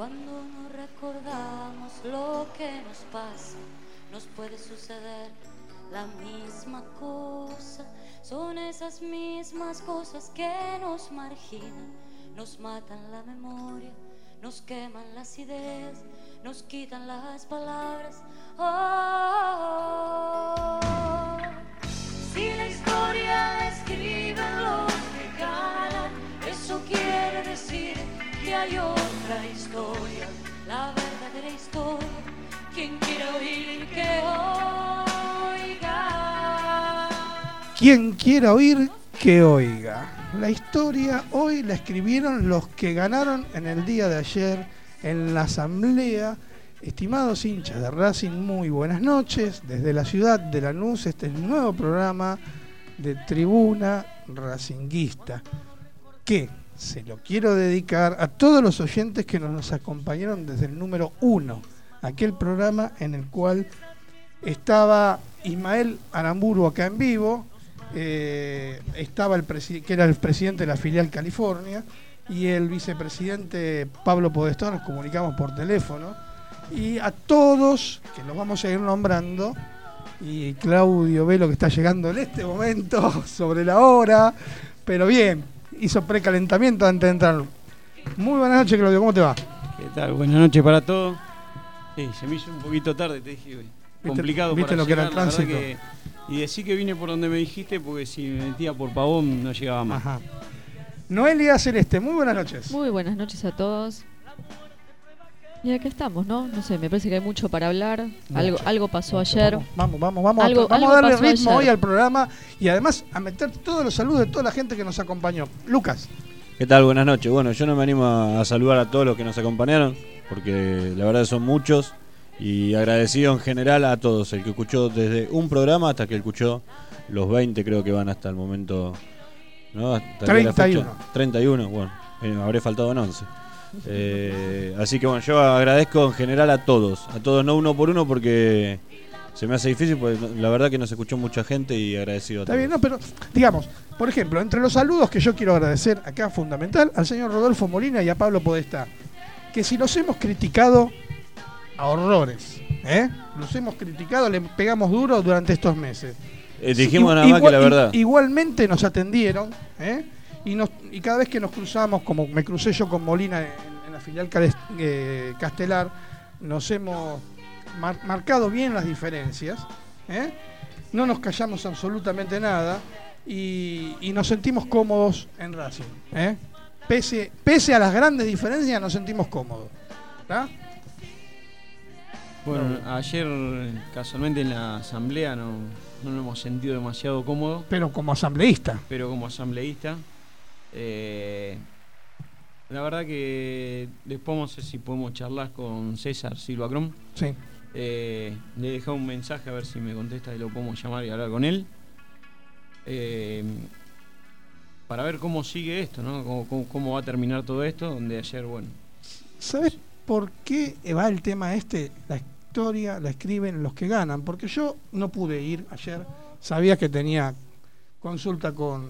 Cuando no recordamos lo que nos pasa, nos puede suceder la misma cosa. Son esas mismas cosas que nos marginan, nos matan la memoria, nos queman las ideas, nos quitan las palabras. Oh, si la historia la escriben los que ganan, eso quiere decir que hay otra historia, la verdadera historia. Quien quiera oír, que oiga. Quien quiera oír, que oiga. La historia hoy la escribieron los que ganaron en el día de ayer en la asamblea. Estimados hinchas de Racing, muy buenas noches. Desde la ciudad de Lanús, este es el nuevo programa de Tribuna Racinguista, que se lo quiero dedicar a todos los oyentes que nos acompañaron desde el número 1, aquel programa en el cual estaba Ismael Aramburu acá en vivo, estaba que era el presidente de la filial California, y el vicepresidente Pablo Podestá. Nos comunicamos por teléfono, y a todos, que los vamos a ir nombrando, y Claudio Velo, que está llegando en este momento sobre la hora, pero bien, hizo precalentamiento antes de entrar. Muy buenas noches, Claudio, ¿cómo te va? ¿Qué tal? Buenas noches para todos. Sí, se me hizo un poquito tarde, te dije, complicado. ¿Viste para lo que era el llegar, tránsito? Y decí que vine por donde me dijiste, porque si me metía por Pavón no llegaba más. Ajá. Noelia Celeste, muy buenas noches. Muy buenas noches a todos. Y acá estamos, ¿no? No sé, me parece que hay mucho para hablar. Algo pasó ayer. Vamos a Algo darle pasó ritmo ayer hoy al programa, y además a meter todos los saludos de toda la gente que nos acompañó. Lucas. ¿Qué tal? Buenas noches. Bueno, yo no me animo a saludar a todos los que nos acompañaron, porque la verdad son muchos, y agradecido en general a todos, el que escuchó desde un programa hasta que escuchó los 20, creo que van hasta el momento, ¿no? Hasta 31. 31, bueno, habré faltado en 11. Así que bueno, yo agradezco en general a todos, no uno por uno, porque se me hace difícil, porque la verdad que nos escuchó mucha gente, y agradecido a Está todos. bien, no, pero digamos, por ejemplo, entre los saludos que yo quiero agradecer acá, fundamental, al señor Rodolfo Molina y a Pablo Podestá, que si los hemos criticado a horrores, los hemos criticado, le pegamos duro durante estos meses. Dijimos nada más que la verdad. Igualmente nos atendieron, y cada vez que nos cruzamos, como me crucé yo con Molina en la filial Castelar, nos hemos marcado bien las diferencias, no nos callamos absolutamente nada, y nos sentimos cómodos en Racing, pese a las grandes diferencias nos sentimos cómodos, ¿verdad? Bueno, ayer casualmente en la asamblea no nos hemos sentido demasiado cómodos. Pero como asambleísta. La verdad que después no sé si podemos charlar con César Silva Crom. Sí. Le he dejado un mensaje a ver si me contesta y lo podemos llamar y hablar con él. Para ver cómo sigue esto, ¿no? Cómo va a terminar todo esto, donde ayer, bueno. ¿Sabes por qué va el tema este? La historia la escriben los que ganan, porque yo no pude ir ayer, sabía que tenía consulta con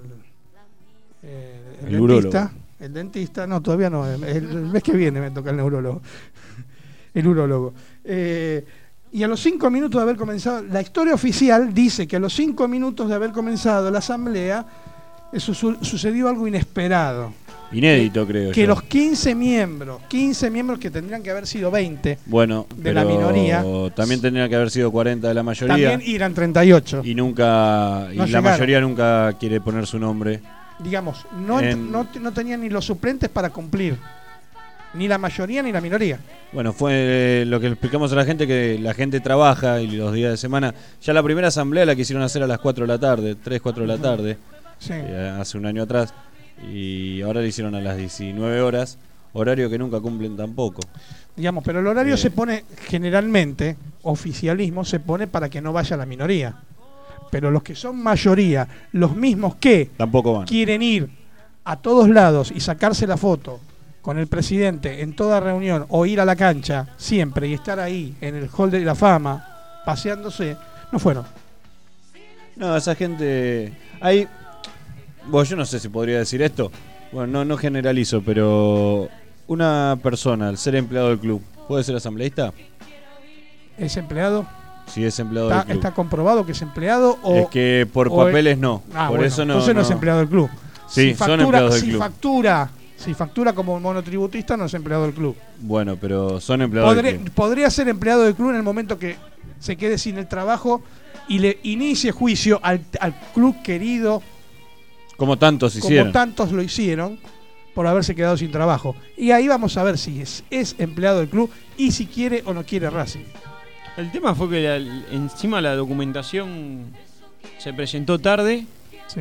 el dentista. El dentista, no, todavía no, el mes que viene me toca el neurólogo, el urólogo. Y a los 5 minutos de haber comenzado, la historia oficial dice que a los 5 minutos de haber comenzado la asamblea, eso sucedió algo inesperado. Inédito, creo que yo. Los 15 miembros que tendrían que haber sido 20 de la pero minoría, también tendrían que haber sido 40 de la mayoría. También eran 38. Y la mayoría nunca quiere poner su nombre. Digamos, no tenían ni los suplentes para cumplir. Ni la mayoría ni la minoría. Bueno, fue lo que le explicamos a la gente, que la gente trabaja y los días de semana. Ya la primera asamblea la quisieron hacer a las 4 de la tarde, 3, 4 de la tarde, sí. Hace un año atrás. Y ahora le hicieron a las 19 horas, horario que nunca cumplen tampoco. Digamos, pero el horario se pone generalmente, oficialismo se pone para que no vaya la minoría. Pero los que son mayoría, los mismos que tampoco van. Quieren ir a todos lados y sacarse la foto con el presidente en toda reunión, o ir a la cancha siempre y estar ahí en el hall de la fama paseándose, no fueron. No, esa gente yo no sé si podría decir esto. Bueno, no generalizo, pero una persona, al ser empleado del club, ¿puede ser asambleísta? ¿Es empleado? Si es empleado del club. ¿Está comprobado que es empleado? O, es que por papeles no. Por eso no. Entonces no es empleado del club. Sí, son empleados del club. Si factura como monotributista, no es empleado del club. Bueno, pero son empleados del club. Podría ser empleado del club en el momento que se quede sin el trabajo y le inicie juicio al club querido. Como tantos hicieron. Como tantos lo hicieron por haberse quedado sin trabajo. Y ahí vamos a ver si es empleado del club y si quiere o no quiere Racing. El tema fue que encima la documentación se presentó tarde. Sí.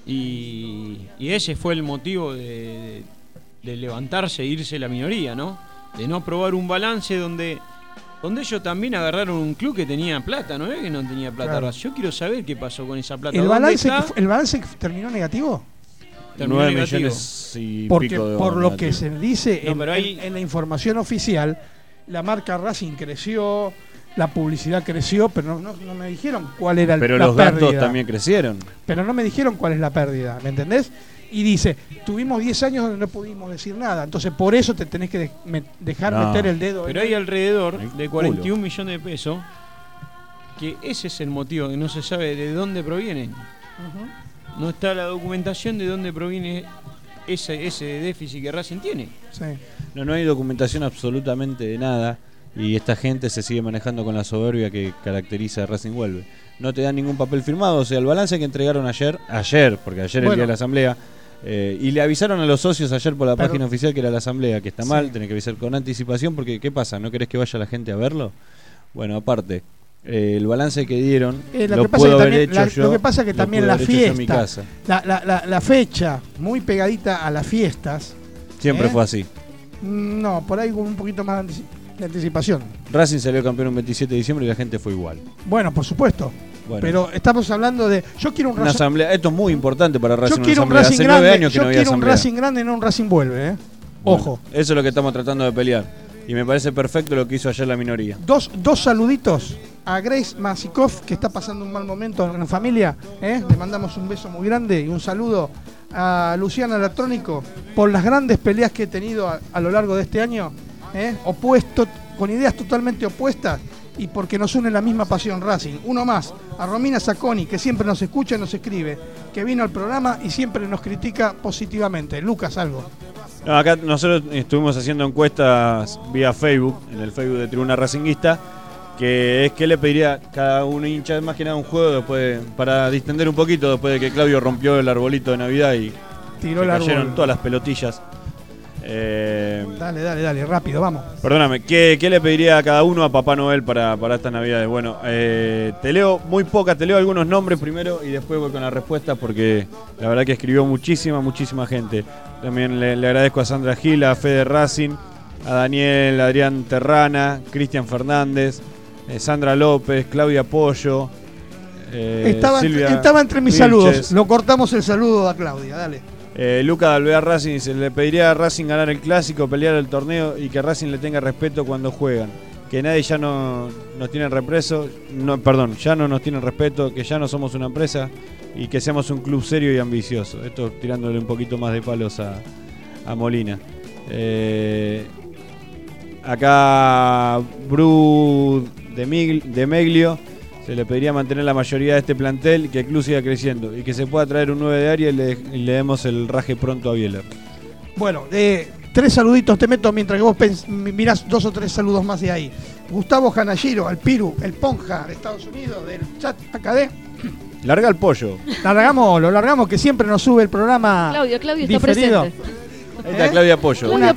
Y ese fue el motivo de levantarse e irse la minoría, ¿no? De no aprobar un balance donde ellos también agarraron un club que tenía plata, ¿no es que no tenía plata? Claro. Yo quiero saber qué pasó con esa plata. ¿El balance terminó negativo? Terminó 9 negativo. millones y Porque pico de por lo negativo. que se dice No, pero ahí- en la información oficial, la marca Racing creció, la publicidad creció, pero no me dijeron cuál era Pero la los pérdida. gastos también crecieron. Pero no me dijeron cuál es la pérdida, ¿me entendés? Y dice, tuvimos 10 años donde no pudimos decir nada, entonces por eso te tenés que dejar No. meter el dedo. Pero hay alrededor El de 41 millones de pesos, que ese es el motivo, que no se sabe de dónde provienen. Ujú. No está la documentación de dónde proviene ese déficit que Racing tiene. Sí. No hay documentación absolutamente de nada. Y esta gente se sigue manejando con la soberbia que caracteriza a Racing Vuelve. No te dan ningún papel firmado. O sea, el balance que entregaron ayer, porque ayer el día de la asamblea, y le avisaron a los socios ayer por la página oficial que era la asamblea, que está mal, tenés que avisar con anticipación, porque ¿qué pasa? ¿No querés que vaya la gente a verlo? Bueno, aparte, el balance que dieron lo puedo haber hecho yo. Lo que pasa es que también la en mi fiesta, casa. la fecha, muy pegadita a las fiestas. Siempre fue así. No, por ahí con un poquito más de anticipación. Racing salió campeón un 27 de diciembre y la gente fue igual. Bueno, por supuesto. Bueno. Pero estamos hablando de... Yo quiero una asamblea. Esto es muy importante para Racing. Yo quiero un Racing grande. Yo quiero un Racing grande, no un Racing Vuelve. Ojo. Bueno, eso es lo que estamos tratando de pelear. Y me parece perfecto lo que hizo ayer la minoría. Dos saluditos a Grace Masikov, que está pasando un mal momento en la familia. Le mandamos un beso muy grande y un saludo a Luciana Electrónico por las grandes peleas que he tenido a lo largo de este año. Opuesto, con ideas totalmente opuestas, y porque nos une la misma pasión Racing. Uno más, a Romina Sacconi, que siempre nos escucha y nos escribe, que vino al programa y siempre nos critica positivamente. Lucas, algo. No, acá nosotros estuvimos haciendo encuestas vía Facebook, en el Facebook de Tribuna Racinguista, que es que le pediría cada un hincha, más que nada un juego después para distender un poquito, después de que Claudio rompió el arbolito de Navidad y tiró el cayeron árbol. todas las pelotillas. Dale, rápido, vamos. Perdóname, ¿qué le pediría a cada uno a Papá Noel para estas Navidades? Bueno, te leo algunos nombres primero y después voy con la respuesta, porque la verdad que escribió muchísima gente. También le agradezco a Sandra Gil, a Fede Racing, a Daniel Adrián Terrana, Cristian Fernández, Sandra López, Claudia Pollo, Silvia estaba entre mis Vilches. saludos. Lo cortamos el saludo a Claudia, dale. Luca de Alvear Racing dice: le pediría a Racing ganar el clásico, pelear el torneo y que Racing le tenga respeto cuando juegan. Que nadie ya no nos tiene ya no nos tiene respeto, que ya no somos una empresa y que seamos un club serio y ambicioso. Esto tirándole un poquito más de palos a Molina. Acá Bru de Meglio: se le pediría mantener la mayoría de este plantel y que el club siga creciendo y que se pueda traer un 9 de área y le demos el raje pronto a Bieler. Bueno, 3 saluditos te meto mientras que vos mirás 2 o 3 saludos más de ahí. Gustavo Janayiro, al Piru, el Ponja de Estados Unidos, del chat AKD. Larga el pollo. Lo largamos, que siempre nos sube el programa. Claudio está diferido. presente. Ahí está Claudia Pollo. Un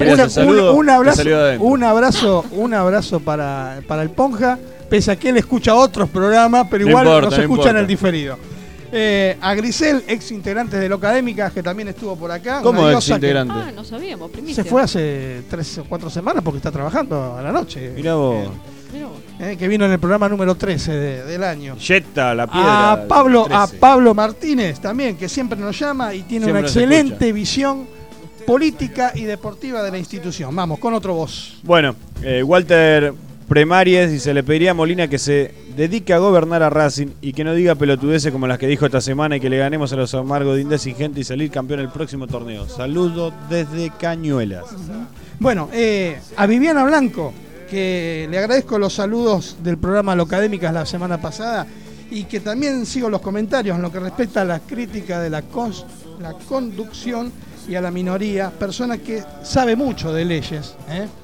Un abrazo para el Ponja, pese a que él escucha otros programas, pero No igual importa, nos no escucha en importa. el diferido. A Grisel, ex integrante de Locadémicas, que también estuvo por acá. ¿Cómo una ex diosa que integrante? No sabíamos, primicia. se fue hace 3 o 4 semanas porque está trabajando a la noche. Mirá vos. Mirá vos. Que vino en el programa número 13 del año. Jetta, la piedra. A Pablo Martínez también, que siempre nos llama y tiene Siempre una nos excelente escucha. visión política y deportiva de la institución. Vamos, con otro voz. Bueno, Walter Premaries, y se le pediría a Molina que se dedique a gobernar a Racing y que no diga pelotudeces como las que dijo esta semana y que le ganemos a los amargos de Index y gente y salir campeón el próximo torneo. Saludos desde Cañuelas. Bueno, a Viviana Blanco, que le agradezco los saludos del programa Locadémicas la semana pasada y que también sigo los comentarios en lo que respecta a la crítica de la conducción y a la minoría, persona que sabe mucho de leyes,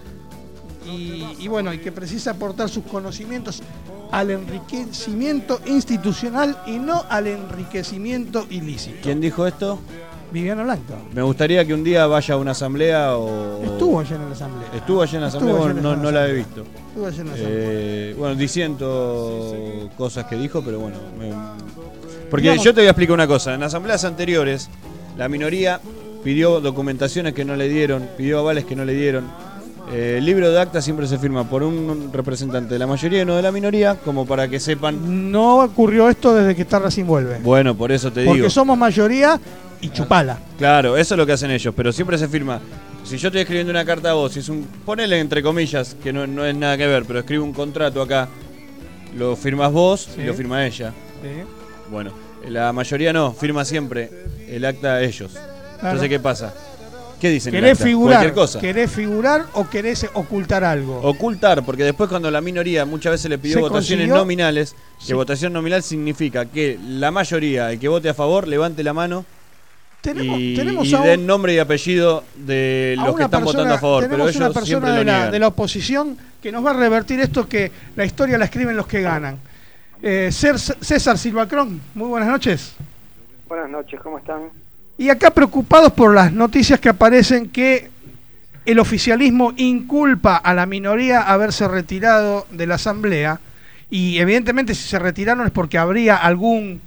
y bueno, y que precisa aportar sus conocimientos al enriquecimiento institucional y no al enriquecimiento ilícito. ¿Quién dijo esto? Viviana Blanco. Me gustaría que un día vaya a una asamblea o... Estuvo allá en la asamblea. ¿Estuvo allá en la asamblea? Bueno, no la he visto. Estuvo allá en la asamblea. Bueno, diciendo cosas que dijo, pero bueno... Porque Digamos, yo te voy a explicar una cosa. En asambleas anteriores, la minoría pidió documentaciones que no le dieron, pidió avales que no le dieron. El libro de acta siempre se firma por un representante de la mayoría y no de la minoría, como para que sepan... No ocurrió esto desde que está recién vuelve. Bueno, por eso te digo. Porque somos mayoría y chupala. Claro, eso es lo que hacen ellos, pero siempre se firma. Si yo estoy escribiendo una carta a vos, si es ponele entre comillas, que no es nada que ver, pero escribo un contrato acá, lo firmas vos y lo firma ella. Sí. Bueno, la mayoría no, firma siempre el acta ellos. Claro. Entonces, ¿qué pasa? ¿Qué dicen? ¿Querés figurar? Cualquier cosa. ¿Querés figurar o querés ocultar algo? Ocultar, porque después cuando la minoría muchas veces le pidió ¿Se votaciones consiguió? nominales, que Sí. votación nominal significa que la mayoría, el que vote a favor, levante la mano y den nombre y apellido de los que están votando a favor. Pero tenemos ellos una persona siempre lo niegan. de la oposición que nos va a revertir esto, que la historia la escriben los que ganan. César Silvacrón, muy buenas noches. Buenas noches, ¿cómo están? Y acá preocupados por las noticias que aparecen que el oficialismo inculpa a la minoría haberse retirado de la asamblea, y evidentemente si se retiraron es porque habría algo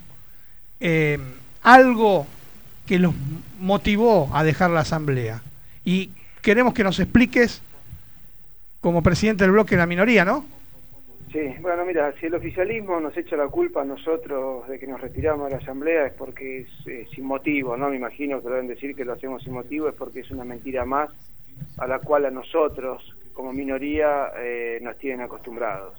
que los motivó a dejar la asamblea. Y queremos que nos expliques, como presidente del bloque de la minoría, ¿no? Sí, bueno, mira, si el oficialismo nos echa la culpa a nosotros de que nos retiramos de la asamblea es porque es sin motivo, ¿no? Me imagino que deben decir que lo hacemos sin motivo, es porque es una mentira más a la cual a nosotros, como minoría, nos tienen acostumbrados.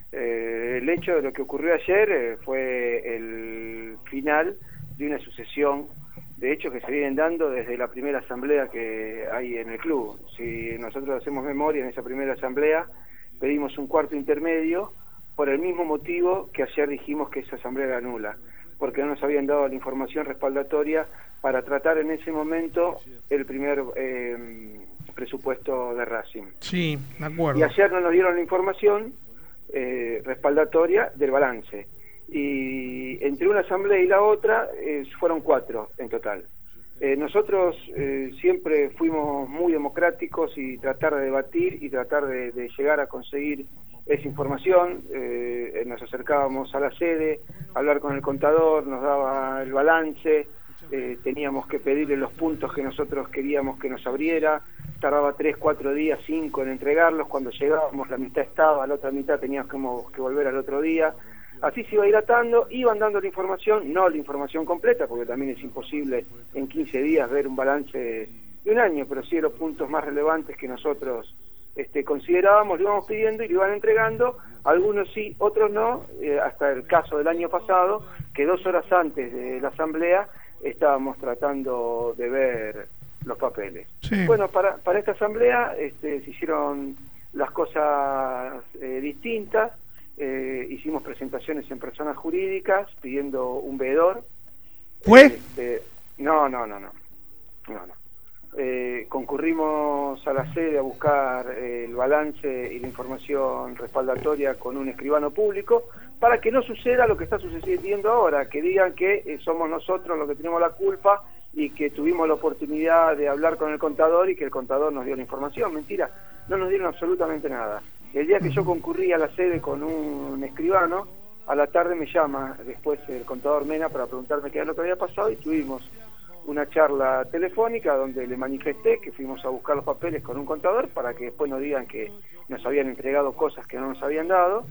El hecho de lo que ocurrió ayer fue el final de una sucesión de hechos que se vienen dando desde la primera asamblea que hay en el club. Si nosotros hacemos memoria, en esa primera asamblea pedimos un cuarto intermedio por el mismo motivo que ayer dijimos que esa asamblea era nula, porque no nos habían dado la información respaldatoria para tratar en ese momento el primer presupuesto de Racing. Sí, me acuerdo. Y ayer no nos dieron la información respaldatoria del balance. Y entre una asamblea y la otra fueron 4 en total. Nosotros siempre fuimos muy democráticos y tratar de debatir y tratar de llegar a conseguir esa información. Nos acercábamos a la sede, a hablar con el contador, nos daba el balance, teníamos que pedirle los puntos que nosotros queríamos que nos abriera, tardaba 3, 4 días, 5 en entregarlos, cuando llegábamos la mitad estaba, la otra mitad teníamos que volver al otro día. Así se iba dilatando, iban dando la información, no la información completa, porque también es imposible en 15 días ver un balance de un año, pero sí de los puntos más relevantes que nosotros considerábamos, lo íbamos pidiendo y lo iban entregando, algunos sí, otros no, hasta el caso del año pasado, que 2 horas antes de la asamblea estábamos tratando de ver los papeles. Sí. Bueno, para esta asamblea se hicieron las cosas distintas. Hicimos presentaciones en personas jurídicas pidiendo un veedor. ¿Fue? No. Concurrimos a la sede a buscar el balance y la información respaldatoria con un escribano público para que no suceda lo que está sucediendo ahora, que digan que somos nosotros los que tenemos la culpa y que tuvimos la oportunidad de hablar con el contador y que el contador nos dio la información. Mentira, no nos dieron absolutamente nada. El día que yo concurrí a la sede con un escribano, a la tarde me llama después el contador Mena para preguntarme qué era lo que había pasado y tuvimos una charla telefónica donde le manifesté que fuimos a buscar los papeles con un contador para que después no digan que nos habían entregado cosas que no nos habían dado.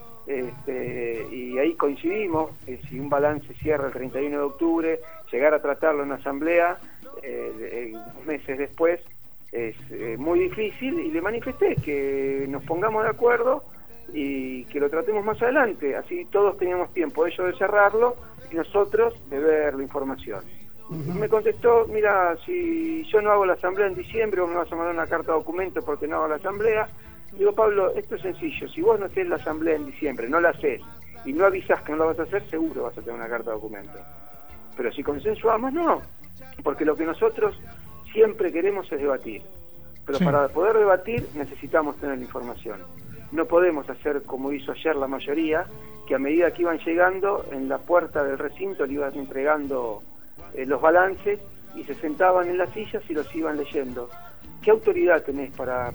Y ahí coincidimos, si un balance cierra el 31 de octubre, llegar a tratarlo en la asamblea meses después es muy difícil, y le manifesté que nos pongamos de acuerdo y que lo tratemos más adelante, así todos teníamos tiempo, ellos de cerrarlo y nosotros de ver la información. Me contestó, mira, si yo no hago la asamblea en diciembre, vos me vas a mandar una carta de documento porque no hago la asamblea. Digo, Pablo, esto es sencillo, si vos no haces la asamblea en diciembre, no la haces, y no avisás que no la vas a hacer, seguro vas a tener una carta de documento. Pero si consensuamos, no, porque lo que nosotros siempre queremos es debatir. Pero Sí. para poder debatir necesitamos tener la información. No podemos hacer como hizo ayer la mayoría, que a medida que iban llegando en la puerta del recinto le iban entregando los balances y se sentaban en las sillas y los iban leyendo. ¿Qué autoridad tenés para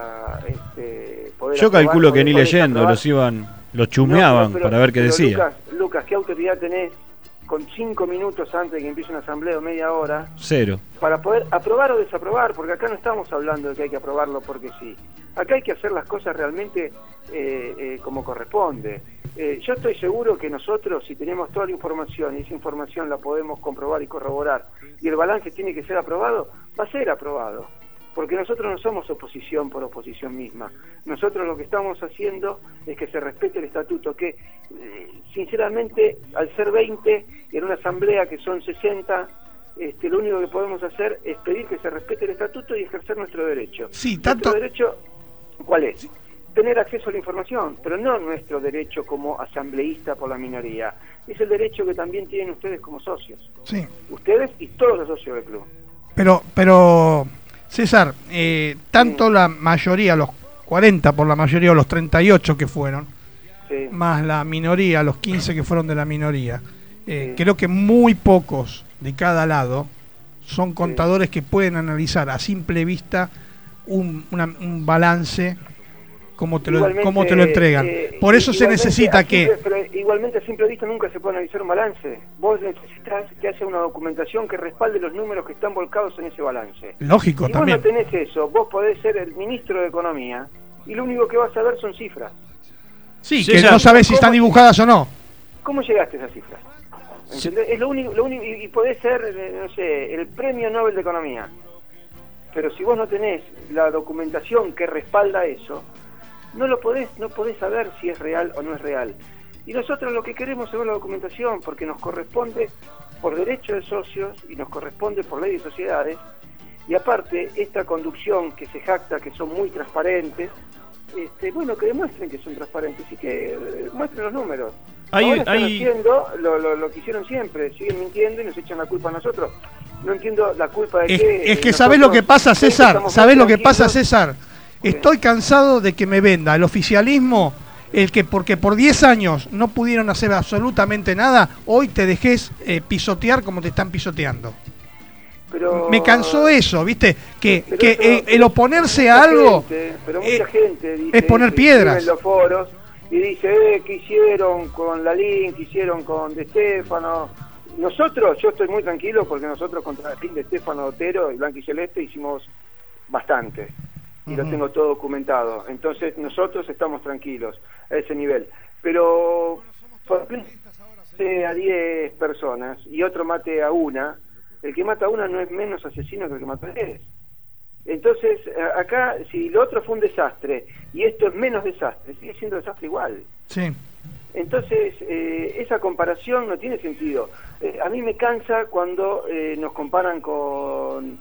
poder Yo aprobar, calculo que ni podés leyendo, aprobar? los chumeaban No, pero- para ver qué pero, decía. Lucas, ¿qué autoridad tenés con 5 minutos antes de que empiece una asamblea o media hora Cero. para poder aprobar o desaprobar? Porque acá no estamos hablando de que hay que aprobarlo porque sí. Acá hay que hacer las cosas realmente como corresponde. Yo estoy seguro que nosotros, si tenemos toda la información y esa información la podemos comprobar y corroborar, y el balance tiene que ser aprobado, va a ser aprobado. Porque nosotros no somos oposición por oposición misma. Nosotros lo que estamos haciendo es que se respete el estatuto, que sinceramente al ser 20 en una asamblea que son 60, lo único que podemos hacer es pedir que se respete el estatuto y ejercer nuestro derecho. Sí, tanto- Nuestro derecho, ¿cuál es? Tener acceso a la información, pero no nuestro derecho como asambleísta por la minoría. Es el derecho que también tienen ustedes como socios. Sí. Ustedes y todos los socios del club. Pero César, tanto la mayoría, los 40 por la mayoría, o los 38 que fueron, Sí. más la minoría, los 15 que fueron de la minoría, Sí. creo que muy pocos de cada lado son contadores que pueden analizar a simple vista un balance como te lo entregan. Por eso se igualmente necesita a simple- que... Pero igualmente a simple vista nunca se puede analizar un balance. Vos necesitas que haya una documentación que respalde los números que están volcados en ese balance. Lógico, Si también. vos no tenés eso, vos podés ser el ministro de Economía y lo único que vas a ver son cifras. Sí, Sí, que ya. no sabes si están ¿Cómo? dibujadas o no. ¿Cómo llegaste a esas cifras? ¿Entendés? Es lo único, y podés ser, no sé, el premio Nobel de Economía. Pero si vos no tenés la documentación que respalda eso, no podés saber si es real o no es real. Y nosotros lo que queremos es ver la documentación, porque nos corresponde por derecho de socios y nos corresponde por ley de sociedades. Y aparte, esta conducción que se jacta que son muy transparentes, bueno, que demuestren que son transparentes y que muestren los números. Ahora están haciendo lo que hicieron siempre, siguen mintiendo y nos echan la culpa a nosotros. No entiendo la culpa de qué. Es que ¿sabés lo que pasa, César? Estamos ¿Sabés muy lo que pasa, tranquilos. César? Estoy cansado de que me venda el oficialismo, porque por 10 años no pudieron hacer absolutamente nada, hoy te dejes pisotear como te están pisoteando. Pero, Me cansó eso, ¿viste? Que pero eso- el oponerse mucha a algo gente, pero mucha gente dice es poner eso, y piedras. escribe en los foros y dice, ¿qué hicieron con Lalín? ¿Qué hicieron con De Stefano? Nosotros, yo estoy muy tranquilo porque nosotros contra el De Stefano, Otero y Blanco y Celeste hicimos bastante. Y lo tengo todo documentado. Entonces nosotros estamos tranquilos a ese nivel. Pero por ejemplo, mate a 10 personas y otro mate a una, el que mata a una no es menos asesino que el que mata a 10. Entonces, acá, si lo otro fue un desastre y esto es menos desastre, sigue siendo desastre igual. Sí. Entonces, esa comparación no tiene sentido. A mí me cansa cuando nos comparan con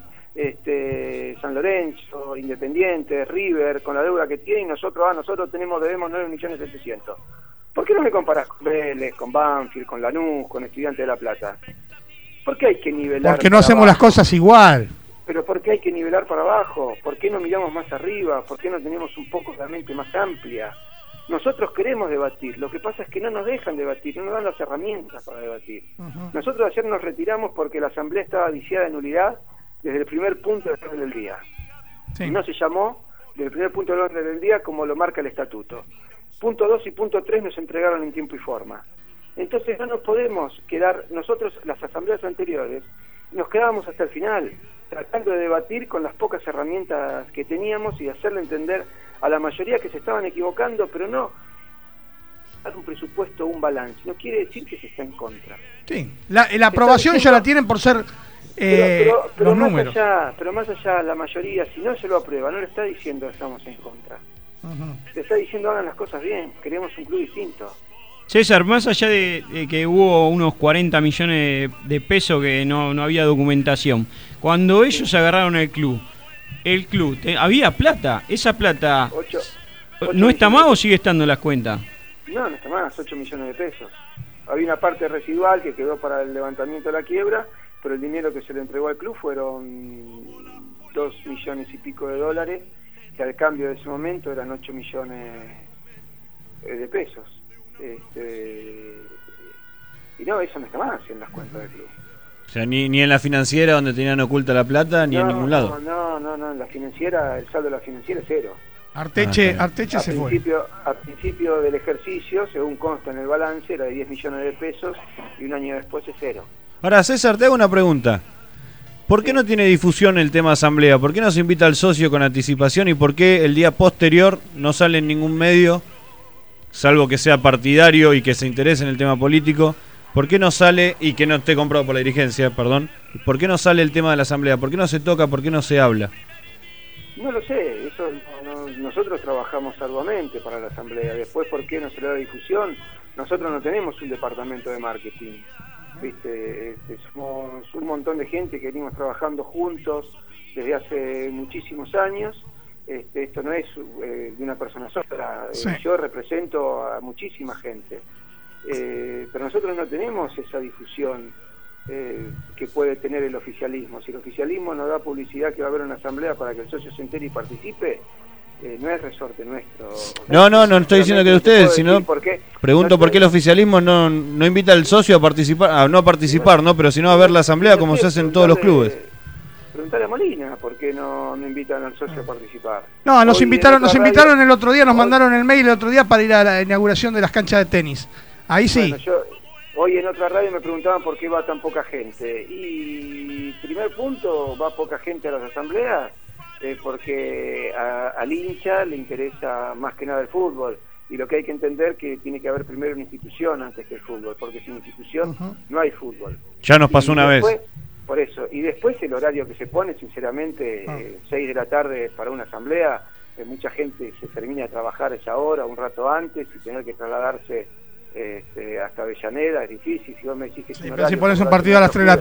San Lorenzo, Independiente, River, con la deuda que tiene, y nosotros debemos 9.700.000. ¿Por qué no me comparás con Vélez, con Banfield, con Lanús, con Estudiantes de La Plata? ¿Por qué hay que nivelar? Porque no para hacemos las abajo? cosas igual. Pero ¿por qué hay que nivelar para abajo? ¿Por qué no miramos más arriba? ¿Por qué no tenemos un poco la mente más amplia? Nosotros queremos debatir, lo que pasa es que no nos dejan debatir, no nos dan las herramientas para debatir. Nosotros ayer nos retiramos porque la asamblea estaba viciada de nulidad desde el primer punto del orden del día. Sí. No se llamó desde el primer punto del orden del día como lo marca el estatuto. Punto 2 y punto 3 nos entregaron en tiempo y forma. Entonces no nos podemos quedar, nosotros las asambleas anteriores, nos quedábamos hasta el final, tratando de debatir con las pocas herramientas que teníamos y hacerle entender a la mayoría que se estaban equivocando, pero no dar un presupuesto o un balance, no quiere decir que se está en contra. Sí. La aprobación ya la tienen por ser Pero los más números. pero más allá, la mayoría, si no se lo aprueba, no le está diciendo estamos en contra. Le está diciendo hagan las cosas bien, queremos un club distinto. César, más allá de que hubo unos 40 millones de pesos que no había documentación, cuando ellos agarraron el club, ¿había plata? ¿Esa plata no está más o sigue estando en las cuentas? No está más, 8 millones de pesos. Había una parte residual que quedó para el levantamiento de la quiebra, pero el dinero que se le entregó al club fueron 2 millones y pico de dólares, que al cambio de ese momento eran 8 millones de pesos. Y no, eso no está más en las cuentas del club. O sea, ni en la financiera donde tenían oculta la plata, ni en ningún lado. No, en la financiera, el saldo de la financiera es cero. Arteche se fue. Al principio del ejercicio, según consta en el balance, era de 10 millones de pesos y un año después es cero. Ahora, César, te hago una pregunta. ¿Por qué no tiene difusión el tema asamblea? ¿Por qué no se invita al socio con anticipación y por qué el día posterior no sale en ningún medio, salvo que sea partidario y que se interese en el tema político? ¿Por qué no sale, y que no esté comprado por la dirigencia, perdón, por qué no sale el tema de la asamblea? ¿Por qué no se toca? ¿Por qué no se habla? No lo sé, eso nosotros trabajamos arduamente para la asamblea. Después, ¿por qué no se le da difusión? Nosotros no tenemos un departamento de marketing. ¿Viste? Somos un montón de gente que venimos trabajando juntos desde hace muchísimos años. Esto no es de una persona sola. Sí. Yo represento a muchísima gente, pero nosotros no tenemos esa difusión que puede tener el oficialismo. Si el oficialismo nos da publicidad que va a haber una asamblea para que el socio se entere y participe, no es resorte nuestro. No estoy diciendo que de ustedes, sino pregunto por qué el oficialismo no invita al socio a participar, no a participar, ¿no? Pero sino a ver la asamblea como se hace en todos los clubes. Preguntale a Molina por qué no invitan al socio a participar. No, nos invitaron el otro día, nos mandaron el mail el otro día para ir a la inauguración de las canchas de tenis. Ahí sí. Bueno, hoy en otra radio me preguntaban por qué va tan poca gente. Y primer punto, va poca gente a las asambleas porque al hincha le interesa más que nada el fútbol. Y lo que hay que entender que tiene que haber primero una institución antes que el fútbol, porque sin institución no hay fútbol. Ya nos pasó una vez. Por eso, y después el horario que se pone, sinceramente, 6 de la tarde para una asamblea, mucha gente se termina de trabajar esa hora, un rato antes, y tener que trasladarse hasta Avellaneda es difícil. Si vos me decís que sí, pero si pones un partido a las 3 de la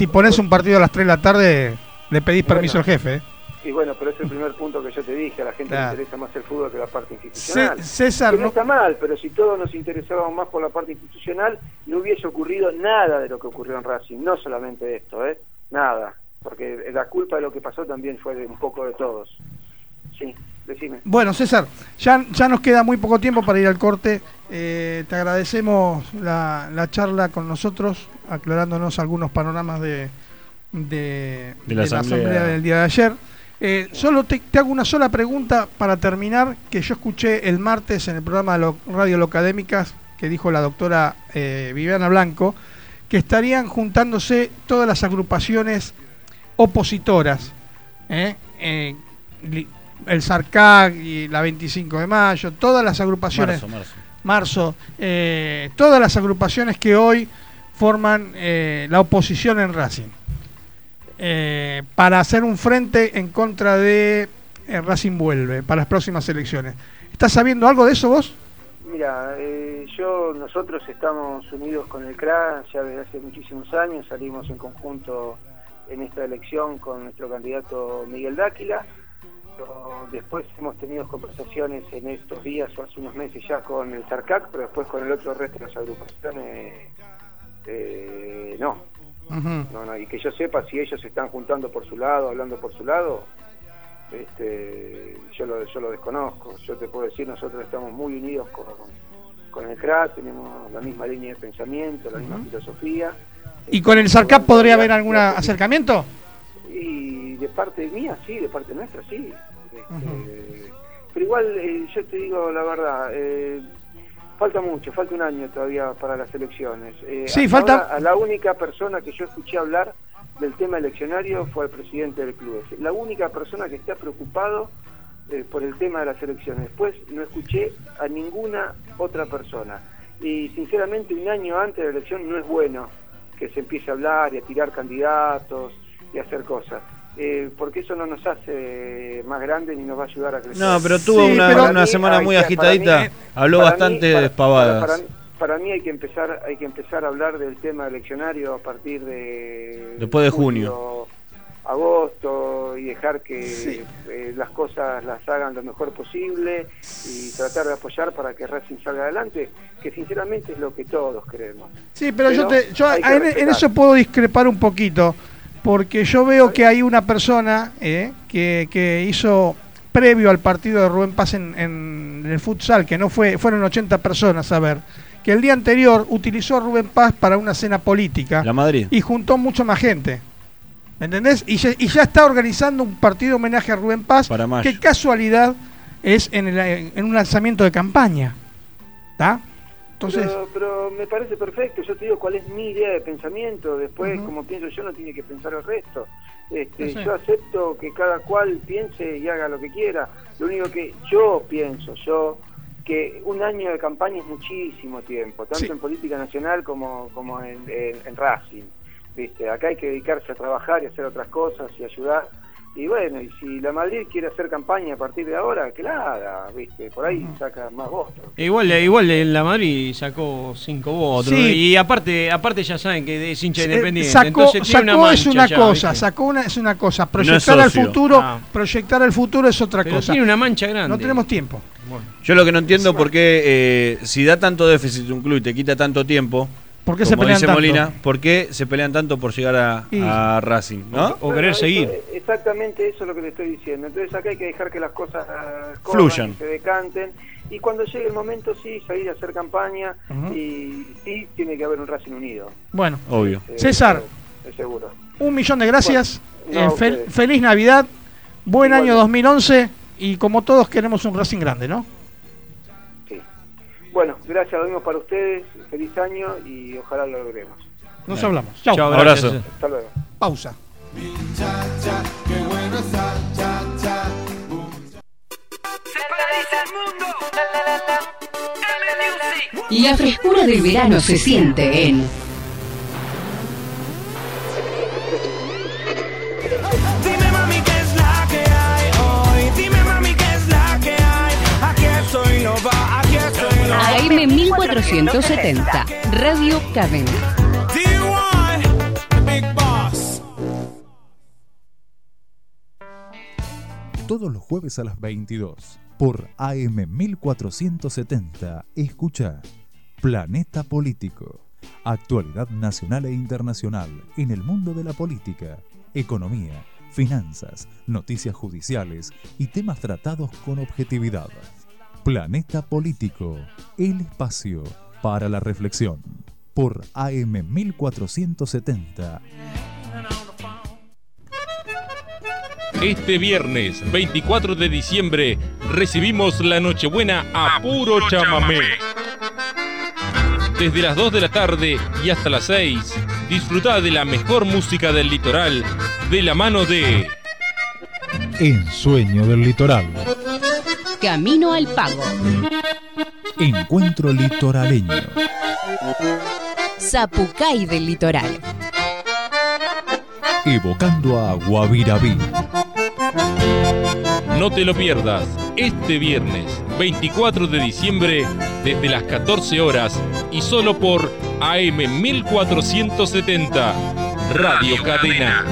tarde, le pedís permiso al jefe. Y bueno, pero ese es el primer punto que yo te dije, a la gente le interesa más el fútbol que la parte institucional. César, no está mal, pero si todos nos interesábamos más por la parte institucional, no hubiese ocurrido nada de lo que ocurrió en Racing, no solamente esto, nada, porque la culpa de lo que pasó también fue de un poco de todos. Sí, decime. Bueno, César, ya nos queda muy poco tiempo para ir al corte. Te agradecemos la charla con nosotros, aclarándonos algunos panoramas de la asamblea del día de ayer. Solo te hago una sola pregunta para terminar, que yo escuché el martes en el programa de Radio Locadémicas que dijo la doctora Viviana Blanco, que estarían juntándose todas las agrupaciones opositoras, el SARCAC y la 25 de mayo, todas las agrupaciones, marzo, todas las agrupaciones que hoy forman la oposición en Racing. Para hacer un frente en contra de Racing Vuelve para las próximas elecciones. ¿Estás sabiendo algo de eso vos? Mira, nosotros estamos unidos con el CRA ya desde hace muchísimos años, salimos en conjunto en esta elección con nuestro candidato Miguel Dáquila. Después hemos tenido conversaciones en estos días o hace unos meses ya con el SARCAC, pero después con el otro resto de las agrupaciones no. No, y que yo sepa, si ellos se están juntando por su lado, hablando por su lado, yo lo desconozco. Yo te puedo decir, nosotros estamos muy unidos con el CRA, tenemos la misma línea de pensamiento, la misma filosofía. ¿Y con el SARCAP podría haber algún acercamiento? Y de parte mía, sí, de parte nuestra, sí. Pero igual, yo te digo la verdad, falta mucho, falta un año todavía para las elecciones. Sí, falta. A la única persona que yo escuché hablar del tema eleccionario fue el presidente del club. La única persona que está preocupado por el tema de las elecciones. Después no escuché a ninguna otra persona. Y sinceramente, un año antes de la elección no es bueno que se empiece a hablar y a tirar candidatos y a hacer cosas. Porque eso no nos hace más grandes ni nos va a ayudar a crecer. No, pero tuvo una semana muy agitadita, habló bastante despavadas. para mí hay que empezar a hablar del tema eleccionario a partir de después de junio, agosto, y dejar que las cosas las hagan lo mejor posible y tratar de apoyar para que Racing salga adelante, que sinceramente es lo que todos queremos. Sí, pero yo en eso puedo discrepar un poquito, porque yo veo que hay una persona que hizo, previo al partido de Rubén Paz en el futsal, que no fueron 80 personas a ver, que el día anterior utilizó a Rubén Paz para una cena política. La Madrid. Y juntó mucha más gente. ¿Me entendés? Y ya está organizando un partido homenaje a Rubén Paz, que casualidad es en un lanzamiento de campaña. ¿Está? Entonces, pero me parece perfecto. Yo te digo cuál es mi idea de pensamiento. Después, como pienso yo, no tiene que pensar el resto. Yo acepto que cada cual piense y haga lo que quiera. Lo único que yo pienso, que un año de campaña es muchísimo tiempo, tanto en política nacional como en Racing. ¿Viste? Acá hay que dedicarse a trabajar y hacer otras cosas y ayudar. Y bueno, y si la Madrid quiere hacer campaña a partir de ahora, que la haga, ¿viste? Por ahí saca más votos. Igual en la Madrid sacó 5 votos. Sí. Y aparte ya saben que es hincha independiente. Sacó es una cosa. Proyectar al futuro es otra cosa. Tiene una mancha grande. No tenemos tiempo. Bueno. Yo lo que no entiendo por qué si da tanto déficit un club y te quita tanto tiempo, ¿por qué se pelean tanto? Molina, ¿por qué se pelean tanto por llegar a Racing? ¿No? O querer seguir. Exactamente eso es lo que le estoy diciendo. Entonces acá hay que dejar que las cosas fluyan, se decanten, y cuando llegue el momento salir a hacer campaña, y sí tiene que haber un Racing unido. Bueno, obvio. César, es seguro. 1.000.000 de gracias. Feliz Navidad, buen año 2011, y como todos queremos un Racing grande, ¿no? Bueno, gracias, lo mismo para ustedes, feliz año y ojalá lo logremos. Nos hablamos. Chao. Chao, abrazo. Hasta luego. Pausa. La frescura del verano se siente en Dime mami qué es la que hay hoy, dime mami qué es la que hay, aquí estoy no va, aquí estoy no va. AM 1470, Radio Cadena. Todos los jueves a las 22 por AM 1470 escucha Planeta Político, actualidad nacional e internacional en el mundo de la política, economía, finanzas, noticias judiciales y temas tratados con objetividad. Planeta Político, el espacio para la reflexión, por AM 1470. Este viernes 24 de diciembre recibimos la Nochebuena a puro chamamé. Desde las 2 de la tarde y hasta las 6, disfrutá de la mejor música del litoral de la mano de Ensueño del Litoral, Camino al Pago, Encuentro Litoraleño, Zapucay del Litoral, Evocando a Guavirabí. No te lo pierdas, este viernes 24 de diciembre desde las 14 horas y solo por AM 1470, Radio Cadena.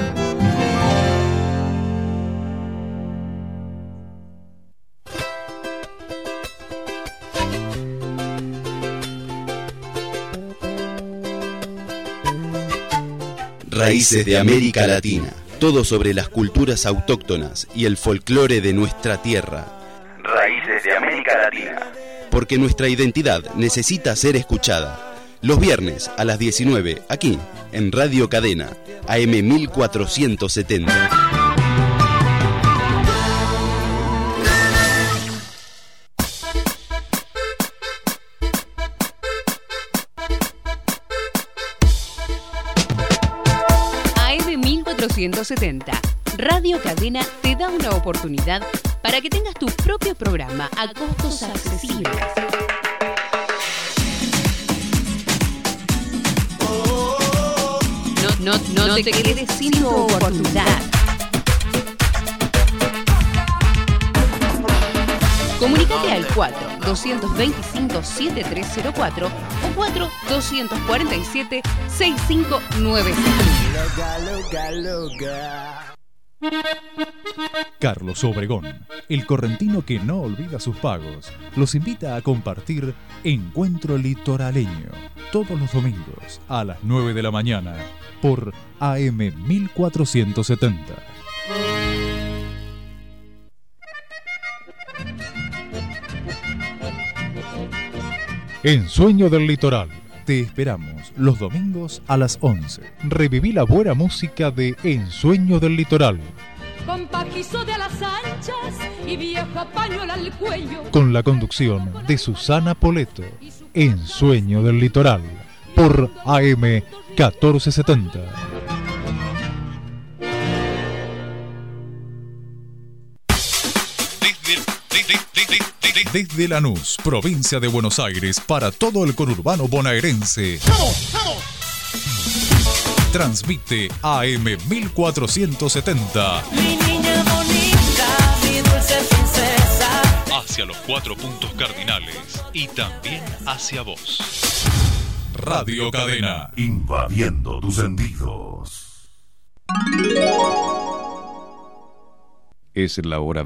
Raíces de América Latina. Todo sobre las culturas autóctonas y el folclore de nuestra tierra. Raíces de América Latina. Porque nuestra identidad necesita ser escuchada. Los viernes a las 19, aquí, en Radio Cadena, AM 1470. AM 1470, Radio Cadena te da una oportunidad para que tengas tu propio programa a costos accesibles. No te quedes sin tu oportunidad. Comunícate al 4-225-7304 o 4-247-6596. Carlos Obregón, el correntino que no olvida sus pagos, los invita a compartir Encuentro Litoraleño todos los domingos a las 9 de la mañana por AM 1470. Ensueño del Litoral. Te esperamos los domingos a las 11. Reviví la buena música de Ensueño del Litoral. Con pajizo de alas anchas y viejo pañuelo al cuello. Con la conducción de Susana Poleto. Ensueño del Litoral. Por AM 1470. Desde Lanús, provincia de Buenos Aires, para todo el conurbano bonaerense. Transmite AM 1470. Mi niña bonita, mi dulce princesa. Hacia los 4 puntos cardinales y también hacia vos. Radio Cadena. Invadiendo tus sentidos. Es la hora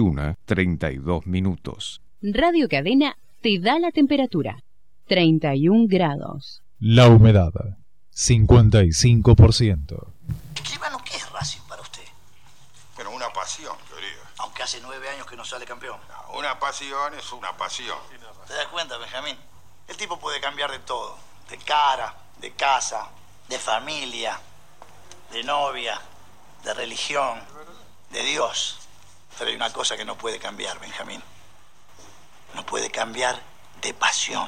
21:32. Radio Cadena te da la temperatura. 31 grados. La humedad, 55%. Escribano, ¿qué es Racing para usted? Pero una pasión, querido. Aunque hace 9 años que no sale campeón. No, una pasión es una pasión. ¿Te das cuenta, Benjamín? El tipo puede cambiar de todo. De cara, de casa, de familia, de novia, de religión, de Dios. Pero hay una cosa que no puede cambiar, Benjamín. No puede cambiar de pasión.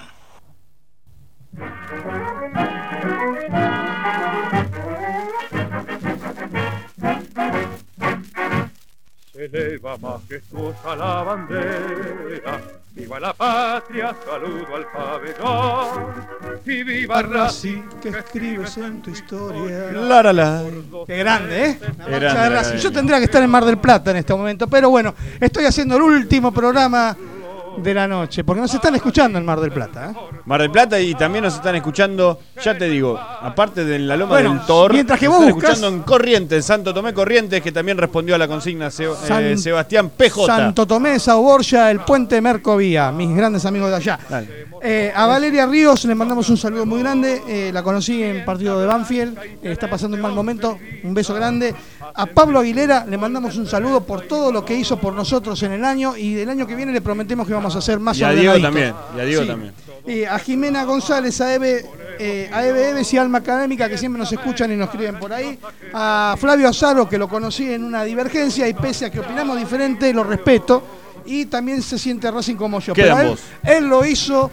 Se eleva majestuosa la bandera, viva la patria, saludo al pabellón, y viva Racing, que escribes en tu historia. La. Qué grande, ¿eh? Grande. Yo tendría que estar en Mar del Plata en este momento, pero bueno, estoy haciendo el último programa de la noche, porque nos están escuchando en Mar del Plata, ¿eh? Mar del Plata, y también nos están escuchando, ya te digo, aparte de la Loma Bueno, del Tor, mientras que nos vos están buscas- escuchando en Corrientes, Santo Tomé Corrientes, que también respondió a la consigna Sebastián PJ. Santo Tomé, Sao Borja, el puente Mercovía, mis grandes amigos de allá. A Valeria Ríos le mandamos un saludo muy grande, la conocí en partido de Banfield, está pasando un mal momento, un beso grande. A Pablo Aguilera le mandamos un saludo por todo lo que hizo por nosotros en el año, y del año que viene le prometemos que vamos a hacer más Y a Diego ordenaditos. también, y a Diego Sí. también. A Jimena González, a Eve Eves y Alma Académica, que siempre nos escuchan y nos escriben por ahí. A Flavio Azaro, que lo conocí en una divergencia y pese a que opinamos diferente, lo respeto. Y también se siente Racing como yo. Queda Pero vos. él lo hizo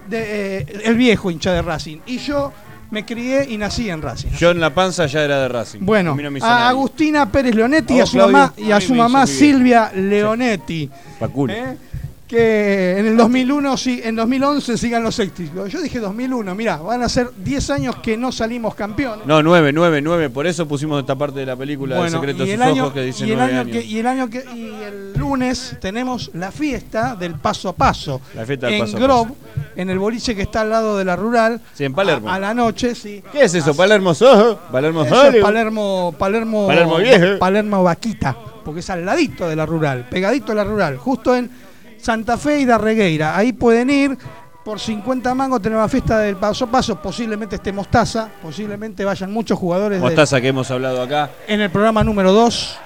el viejo hincha de Racing. Y yo me crié y nací en Racing. Yo en la panza ya era de Racing. Bueno, A mí no me hizo a nadie. Agustina Pérez Leonetti y A a vos, su Claudio. mamá y A a mí su me mamá hizo mi Silvia Leonetti. Facundo. Que en el 2001, sí, en 2011 sigan los éxitos. Yo dije 2001, mirá, van a ser 10 años que no salimos campeones. No, 9, por eso pusimos esta parte de la película El secreto de sus ojos que dice 9 años. Y el lunes tenemos la fiesta del Paso a Paso. La fiesta del en Paso a Grove, en el boliche que está al lado de la Rural. Sí, en Palermo. A la noche, sí. ¿Qué es eso? Palermo Soho, Palermo Eso Soho. es Palermo viejo. Palermo Vaquita, porque es al ladito de la Rural, pegadito a la Rural, justo en Santa Fe y Darregueira. Ahí pueden ir. Por 50 mangos tenemos la fiesta del Paso a Paso. Posiblemente esté Mostaza. Posiblemente vayan muchos jugadores. Mostaza que hemos hablado acá. En el programa número 2.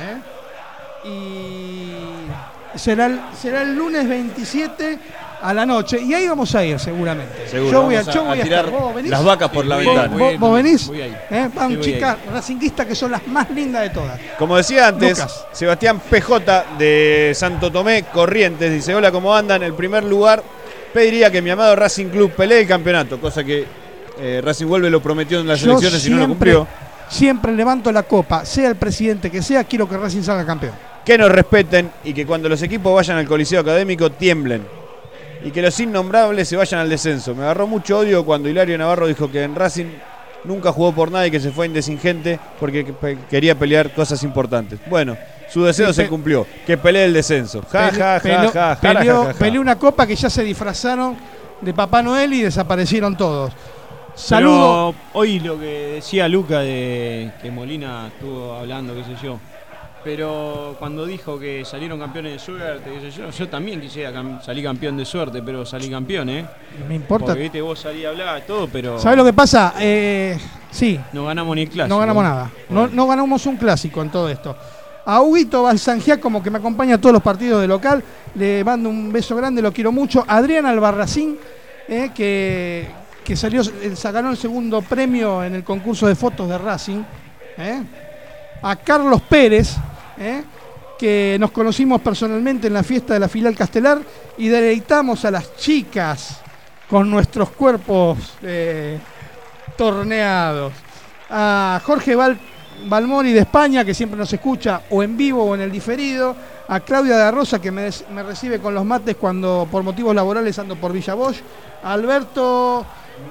Y será el lunes 27 a la noche. Y ahí vamos a ir seguramente. Seguro, Yo voy vamos a tirar estar. ¿Vos venís? las vacas por la ventana. ¿Vos venís? Voy ahí. Van Sí, voy chicas ahí. racinguistas que son las más lindas de todas. Como decía antes, Lucas. Sebastián PJ de Santo Tomé, Corrientes, dice: hola, ¿cómo andan? En primer lugar, pediría que mi amado Racing Club pelee el campeonato, cosa que Racing Vuelve lo prometió en las Yo elecciones y no lo cumplió. Siempre levanto la copa, sea el presidente que sea, quiero que Racing salga campeón. Que nos respeten y que cuando los equipos vayan al Coliseo Académico tiemblen. Y que los innombrables se vayan al descenso. Me agarró mucho odio cuando Hilario Navarro dijo que en Racing nunca jugó por nadie, que se fue indesingente porque quería pelear cosas importantes. Bueno, su deseo se cumplió, que pelee el descenso. Peleó una copa que ya se disfrazaron de Papá Noel y desaparecieron todos. Saludo. Pero hoy lo que decía Luca de que Molina estuvo hablando, qué sé yo. Pero cuando dijo que salieron campeones de suerte, qué sé yo también quisiera salir campeón de suerte, pero salí campeón, ¿eh? Me importa. Porque viste, vos salí a hablar, todo, pero. ¿Sabés lo que pasa? Sí. No ganamos ni el clásico. No ganamos nada. No ganamos un clásico en todo esto. A Huguito Balsangiá, como que me acompaña a todos los partidos de local, le mando un beso grande, lo quiero mucho. Adrián Albarracín, que ganó el segundo premio en el concurso de fotos de Racing. A Carlos Pérez, que nos conocimos personalmente en la fiesta de la filial Castelar y deleitamos a las chicas con nuestros cuerpos torneados. A Jorge Balmori de España, que siempre nos escucha o en vivo o en el diferido. A Claudia de Rosa, que me recibe con los mates cuando por motivos laborales ando por Villa Bosch. A Alberto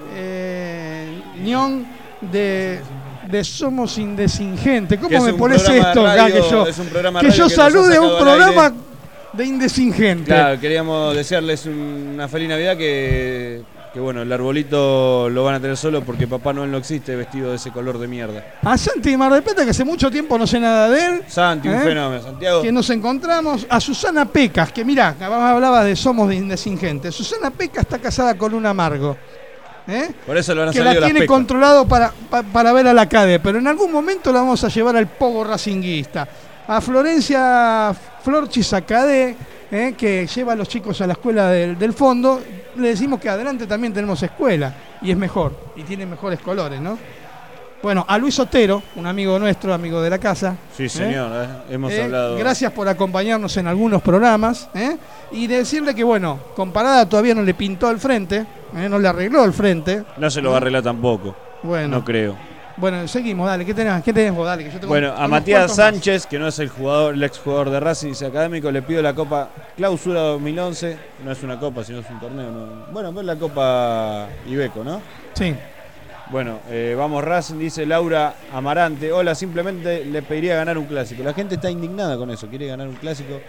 Ñón de Somos Indesingente. ¿Cómo me pones esto acá? Que yo salude a un programa de Indesingente. Claro, queríamos desearles una feliz Navidad, que bueno, el arbolito lo van a tener solo porque Papá Noel no existe vestido de ese color de mierda. A Santi de Mar del Plata, que hace mucho tiempo no sé nada de él. Santi, un fenómeno. Santiago. Que nos encontramos. A Susana Pecas, que mirá, hablaba de Somos Indesingente. Susana Pecas está casada con un amargo. Por eso lo van a que la tiene pecas. Controlado para ver a la CADE, pero en algún momento la vamos a llevar al pogo racinguista. A Florencia Florchis Acadé, que lleva a los chicos a la escuela del fondo, le decimos que adelante también tenemos escuela y es mejor y tiene mejores colores, ¿no? Bueno, a Luis Otero, un amigo nuestro, amigo de la casa. Sí, señor, hemos hablado. Gracias por acompañarnos en algunos programas. Y decirle que, bueno, Comparada todavía no le pintó el frente, no le arregló el frente. No se lo va a arreglar tampoco. Bueno. No creo. Bueno, seguimos, dale. ¿Qué tenés vos? Dale, que yo tengo a Matías Sánchez, que no es el exjugador de Racing, dice académico, le pido la Copa Clausura 2011. No es una copa, sino es un torneo. No. Bueno, pues la Copa Ibeco, ¿no? Sí. Bueno, vamos Racing, dice Laura Amarante. Hola, simplemente le pediría ganar un clásico. La gente está indignada con eso, quiere ganar un clásico.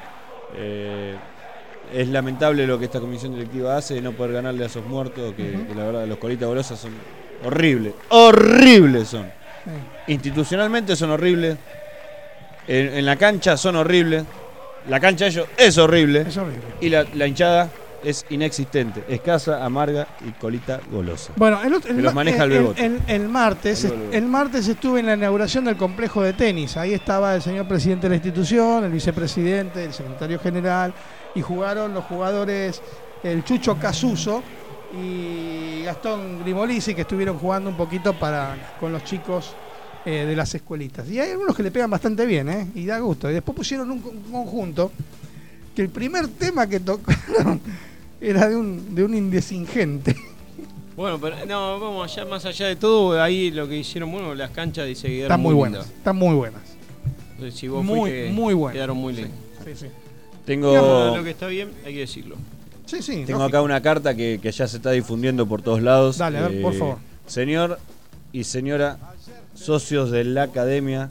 Es lamentable lo que esta comisión directiva hace de no poder ganarle a esos muertos, que la verdad los colitas golosas son horribles. Horribles son. Sí. Institucionalmente son horribles. En la cancha son horribles. La cancha de ellos es horrible. Es horrible. Y la hinchada es inexistente, escasa, amarga y colita golosa. Bueno, los maneja el Bebote. El martes estuve en la inauguración del complejo de tenis. Ahí estaba el señor presidente de la institución, el vicepresidente, el secretario general, y jugaron los jugadores, el Chucho Casuso y Gastón Grimolisi, que estuvieron jugando un poquito con los chicos de las escuelitas. Y hay algunos que le pegan bastante bien, y da gusto. Y después pusieron un conjunto que el primer tema que tocaron era de un indesingente. Bueno, pero no, vamos allá, más allá de todo, ahí lo que hicieron, bueno, las canchas de seguidores están muy buenas. Están muy buenas. Entonces, si vos muy buenas. Quedaron muy lindas. Sí. Tengo lo que está bien, hay que decirlo. Sí. Tengo acá una carta que ya se está difundiendo por todos lados. Dale, a ver, por favor. Señor y señora socios de la Academia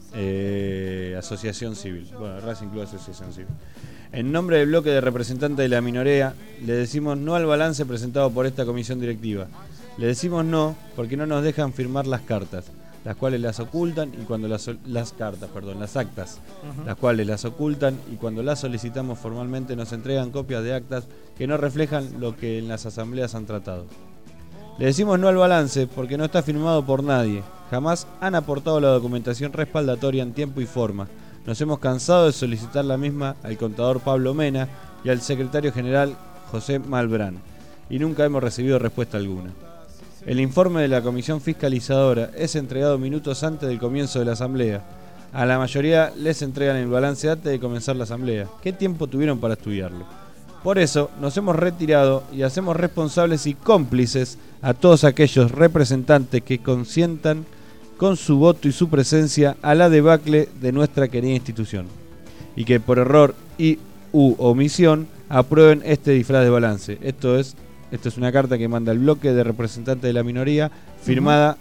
Asociación Civil. Bueno, Racing Club Asociación Civil. En nombre del bloque de representantes de la minoría, le decimos no al balance presentado por esta comisión directiva. Le decimos no porque no nos dejan firmar las cartas, las cuales las ocultan y cuando las actas, las cuales las ocultan y cuando las solicitamos formalmente nos entregan copias de actas que no reflejan lo que en las asambleas han tratado. Le decimos no al balance porque no está firmado por nadie. Jamás han aportado la documentación respaldatoria en tiempo y forma. Nos hemos cansado de solicitar la misma al contador Pablo Mena y al secretario general José Malbrán, y nunca hemos recibido respuesta alguna. El informe de la comisión fiscalizadora es entregado minutos antes del comienzo de la asamblea. A la mayoría les entregan el balance antes de comenzar la asamblea. ¿Qué tiempo tuvieron para estudiarlo? Por eso nos hemos retirado y hacemos responsables y cómplices a todos aquellos representantes que consientan con su voto y su presencia a la debacle de nuestra querida institución, y que por error u omisión aprueben este disfraz de balance. Esto es una carta que manda el bloque de representantes de la minoría, firmada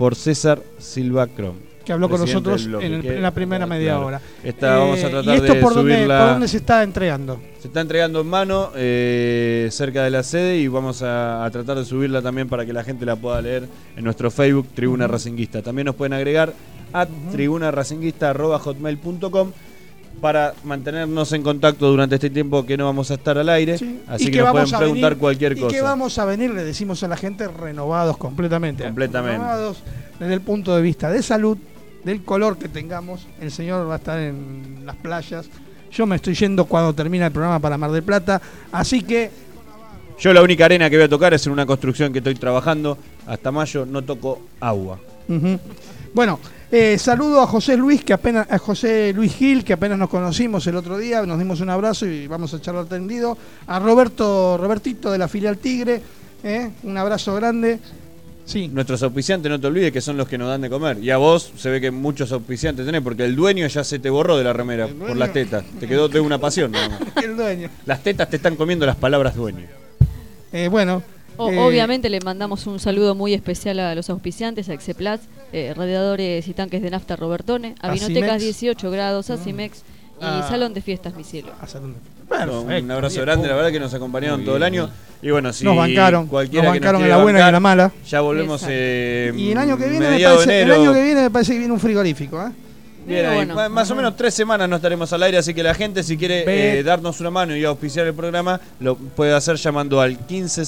por César Silva Crom, que habló con presidente nosotros del bloque, en la primera media claro, hora. Vamos a tratar ¿Y esto de por subirla. ¿Por dónde se está entregando? Se está entregando en mano, cerca de la sede, y vamos a tratar de subirla también para que la gente la pueda leer en nuestro Facebook, Tribuna Racinguista. También nos pueden agregar a tribunaracinguista@hotmail.com para mantenernos en contacto durante este tiempo que no vamos a estar al aire. Así que nos pueden preguntar cualquier cosa. Y que vamos a venir, le decimos a la gente, renovados completamente. Renovados desde el punto de vista de salud, del color que tengamos. El señor va a estar en las playas. Yo me estoy yendo cuando termina el programa para Mar del Plata. Así que... Yo la única arena que voy a tocar es en una construcción que estoy trabajando. Hasta mayo no toco agua. Bueno, saludo a José Luis Gil, que apenas nos conocimos el otro día, nos dimos un abrazo y vamos a charlar tendido. A Robertito de la filial Tigre, un abrazo grande. Sí. Nuestros auspiciantes, no te olvides que son los que nos dan de comer. Y a vos se ve que muchos auspiciantes tenés, porque el dueño ya se te borró de la remera por las tetas. Te quedó de una pasión, nada más. El dueño. Las tetas te están comiendo las palabras dueño. Obviamente le mandamos un saludo muy especial a los auspiciantes, a Exceplas, radiadores y tanques de nafta Robertone, a Vinotecas 18 grados, a Cimex y Salón de Fiestas Mi Cielo. Un abrazo grande, la verdad que nos acompañaron todo el año. Y bueno, si nos bancaron cualquiera en la buena y en la mala. Ya volvemos y el año que viene me parece que viene un frigorífico, Bien, ahí, más o menos 3 semanas no estaremos al aire, así que la gente, si quiere darnos una mano y auspiciar el programa, lo puede hacer llamando al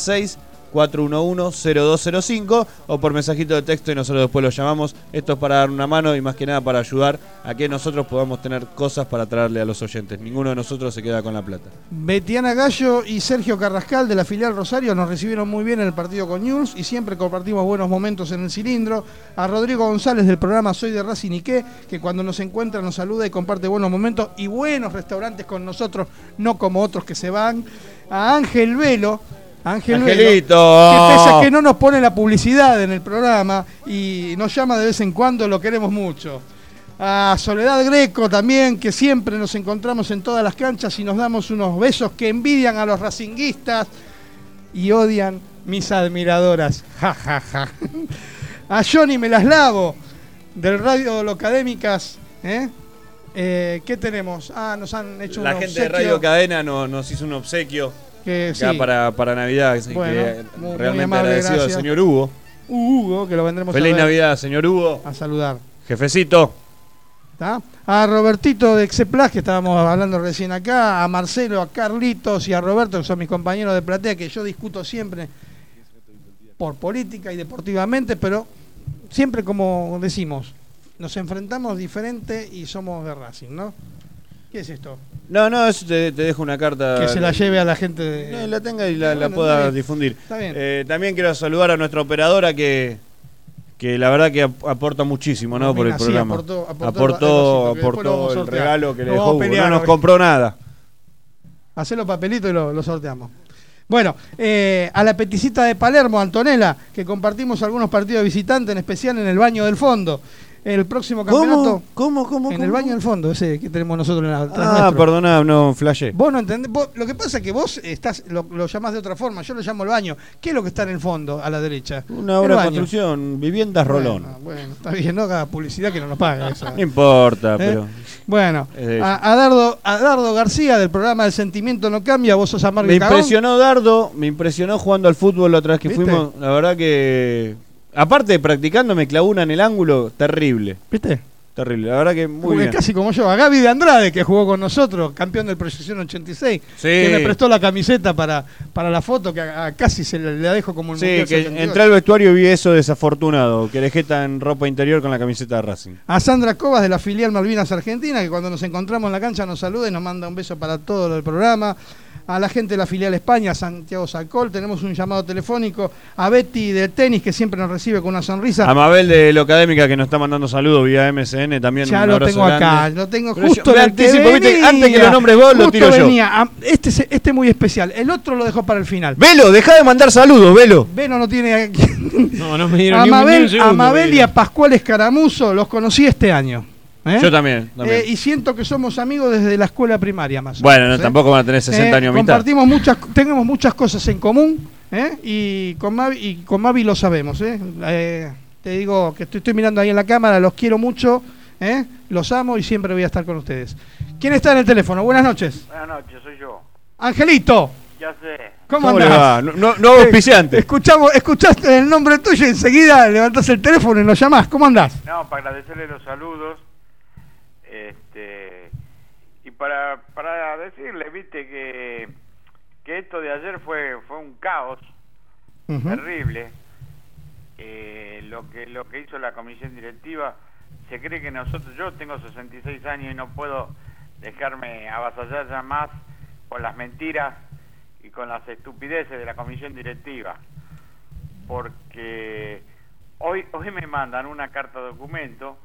156-411-0205 o por mensajito de texto y nosotros después lo llamamos. Esto es para dar una mano y más que nada para ayudar a que nosotros podamos tener cosas para traerle a los oyentes. Ninguno de nosotros se queda con la plata. Betiana Gallo y Sergio Carrascal de la filial Rosario nos recibieron muy bien en el partido con News y siempre compartimos buenos momentos en el cilindro. A Rodrigo González del programa Soy de Racing y qué, que cuando nos encuentra nos saluda y comparte buenos momentos y buenos restaurantes con nosotros, no como otros que se van. A Ángel Velo, Angelito, que pese a que no nos pone la publicidad en el programa y nos llama de vez en cuando, lo queremos mucho. A Soledad Greco también, que siempre nos encontramos en todas las canchas y nos damos unos besos que envidian a los racinguistas y odian mis admiradoras. Ja, ja, ja. A Johnny Melaslavo del Radio Locadémicas, ¿qué tenemos? Nos han hecho la gente obsequio de Radio Cadena nos hizo un obsequio que sí, para Navidad, bueno, que realmente muy agradecido al señor Hugo. Hugo, que lo vendremos Feliz a ver. Navidad, señor Hugo. A saludar. Jefecito. ¿Tá? A Robertito de Exceplas, que estábamos hablando recién acá, a Marcelo, a Carlitos y a Roberto, que son mis compañeros de platea, que yo discuto siempre por política y deportivamente, pero siempre, como decimos, nos enfrentamos diferente y somos de Racing, ¿no? ¿Qué es esto? No, eso te dejo una carta. Que se la lleve a la gente. La tenga y la pueda difundir. Está bien. También quiero saludar a nuestra operadora que la verdad que aporta muchísimo, ¿no? Por el programa. Aportó el regalo que le dejó. No nos compró nada. Hacé los papelitos y lo sorteamos. Bueno, a la peticita de Palermo, Antonella, que compartimos algunos partidos visitantes, en especial en el baño del fondo. El próximo campeonato. ¿Cómo? En el baño del fondo, ese que tenemos nosotros en la. Perdona, no flashé. Vos no entendés. Lo que pasa es que vos lo llamás de otra forma. Yo lo llamo el baño. ¿Qué es lo que está en el fondo, a la derecha? Una obra de construcción, viviendas Rolón. Bueno, está bien, no haga publicidad que no nos paga eso. No importa, pero. Bueno, a Dardo García del programa El Sentimiento No Cambia, vos sos amargo y cagón. Me impresionó Dardo, me impresionó jugando al fútbol la otra vez que fuimos. La verdad que. Aparte de practicando, me clavó una en el ángulo, terrible. ¿Viste? Terrible, la verdad que muy bien. Casi como yo. A Gaby de Andrade, que jugó con nosotros, campeón del Proyección 86, que me prestó la camiseta para la foto, que casi se la dejo como el Mundial 72. Entré al vestuario y vi eso desafortunado, que le jeta en ropa interior con la camiseta de Racing. A Sandra Cobas de la filial Malvinas Argentina, que cuando nos encontramos en la cancha nos saluda y nos manda un beso para todo el programa. A la gente de la filial España, Santiago Sacol, tenemos un llamado telefónico. A Betty del tenis, que siempre nos recibe con una sonrisa. A Mabel de Locadémica, que nos está mandando saludos vía MSN, también ya un lo abrazo tengo grande. Acá, lo tengo justo antes que lo nombres vos, lo tiro yo. Este muy especial, el otro lo dejó para el final. Velo, deja de mandar saludos, Velo. Velo no tiene... no me dieron ni un segundo. A Mabel y a Pascual Escaramuzo los conocí este año. Yo también. Y siento que somos amigos desde la escuela primaria más o menos. Bueno, tampoco van a tener 60 años a mitad. Tenemos muchas cosas en común, y con Mavi lo sabemos. te digo que estoy mirando ahí en la cámara, los quiero mucho, los amo y siempre voy a estar con ustedes. ¿Quién está en el teléfono? Buenas noches. Buenas noches, soy yo. Angelito. Ya sé. ¿Cómo le andás? va? No auspiciante. Escuchaste el nombre tuyo y enseguida levantás el teléfono y lo llamás. ¿Cómo andás? No, para agradecerle los saludos. Y para decirle, viste, que esto de ayer fue un caos terrible. Lo que hizo la comisión directiva, se cree que yo tengo 66 años y no puedo dejarme avasallar ya más con las mentiras y con las estupideces de la comisión directiva, porque hoy me mandan una carta documento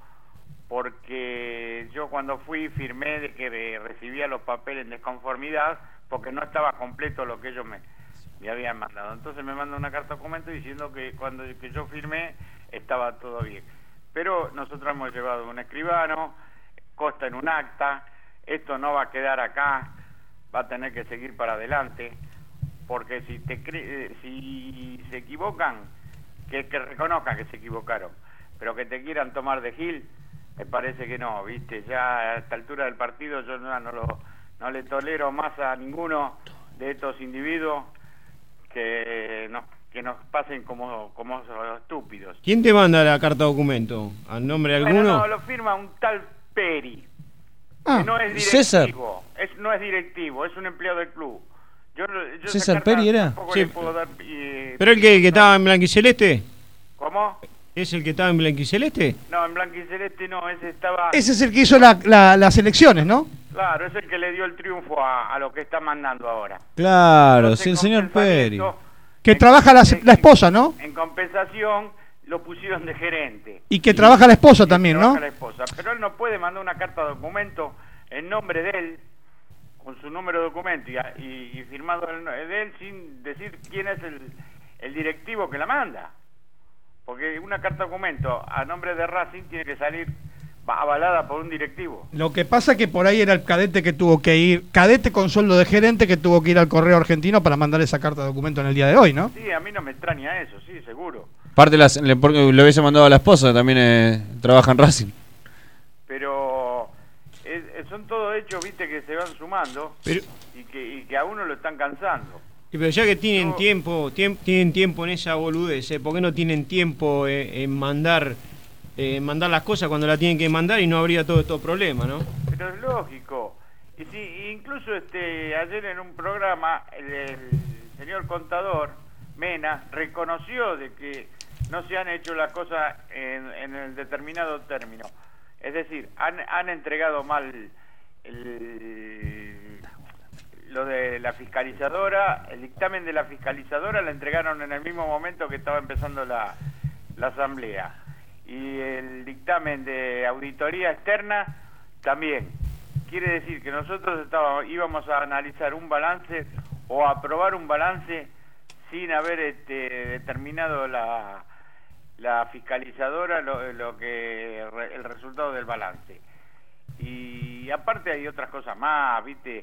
porque yo cuando fui firmé de que recibía los papeles en desconformidad porque no estaba completo lo que ellos me habían mandado. Entonces me mandan una carta documento diciendo que que yo firmé estaba todo bien. Pero nosotros hemos llevado un escribano, consta en un acta, esto no va a quedar acá, va a tener que seguir para adelante, porque si se equivocan, que reconozcan que se equivocaron, pero que te quieran tomar de gil, me parece que no, viste, ya a esta altura del partido yo no le tolero más a ninguno de estos individuos que nos pasen como estúpidos. ¿Quién te manda la carta documento? ¿Al nombre de alguno? Bueno, no, lo firma un tal Peri, que no es directivo. César. No es directivo, es un empleado del club. Yo ¿César Peri era? Sí. Le puedo dar, ¿Pero el que estaba en blanquiceleste? ¿Cómo? ¿Es el que estaba en blanquiceleste? No, en blanquiceleste no, ese estaba... Ese es el que hizo las elecciones, ¿no? Claro, es el que le dio el triunfo a lo que está mandando ahora. Claro, sí, el señor Peri. Que trabaja la esposa, ¿no? En compensación lo pusieron de gerente. Y que trabaja la esposa también, ¿no? Trabaja la esposa, pero él no puede mandar una carta de documento en nombre de él, con su número de documento y firmado de él sin decir quién es el directivo que la manda. Porque una carta de documento a nombre de Racing tiene que salir avalada por un directivo. Lo que pasa que por ahí era el cadete que tuvo que ir, cadete con sueldo de gerente que tuvo que ir al correo argentino para mandar esa carta de documento en el día de hoy, ¿no? Sí, a mí no me extraña eso, sí, seguro. Aparte porque le hubiese mandado a la esposa, también trabaja en Racing. Pero son todos hechos, viste, que se van sumando y que a uno lo están cansando. Pero ya que tienen tiempo en esa boludez, ¿por qué no tienen tiempo en mandar las cosas cuando la tienen que mandar y no habría todo estos problemas, ¿no? Pero es lógico. Y si incluso ayer en un programa el señor contador Mena reconoció de que no se han hecho las cosas en el determinado término. Es decir, han entregado mal lo de la fiscalizadora, el dictamen de la fiscalizadora la entregaron en el mismo momento que estaba empezando la asamblea, y el dictamen de auditoría externa también. Quiere decir que nosotros íbamos a analizar un balance o a aprobar un balance sin haber determinado la fiscalizadora el resultado del balance. Y aparte hay otras cosas más, ¿viste?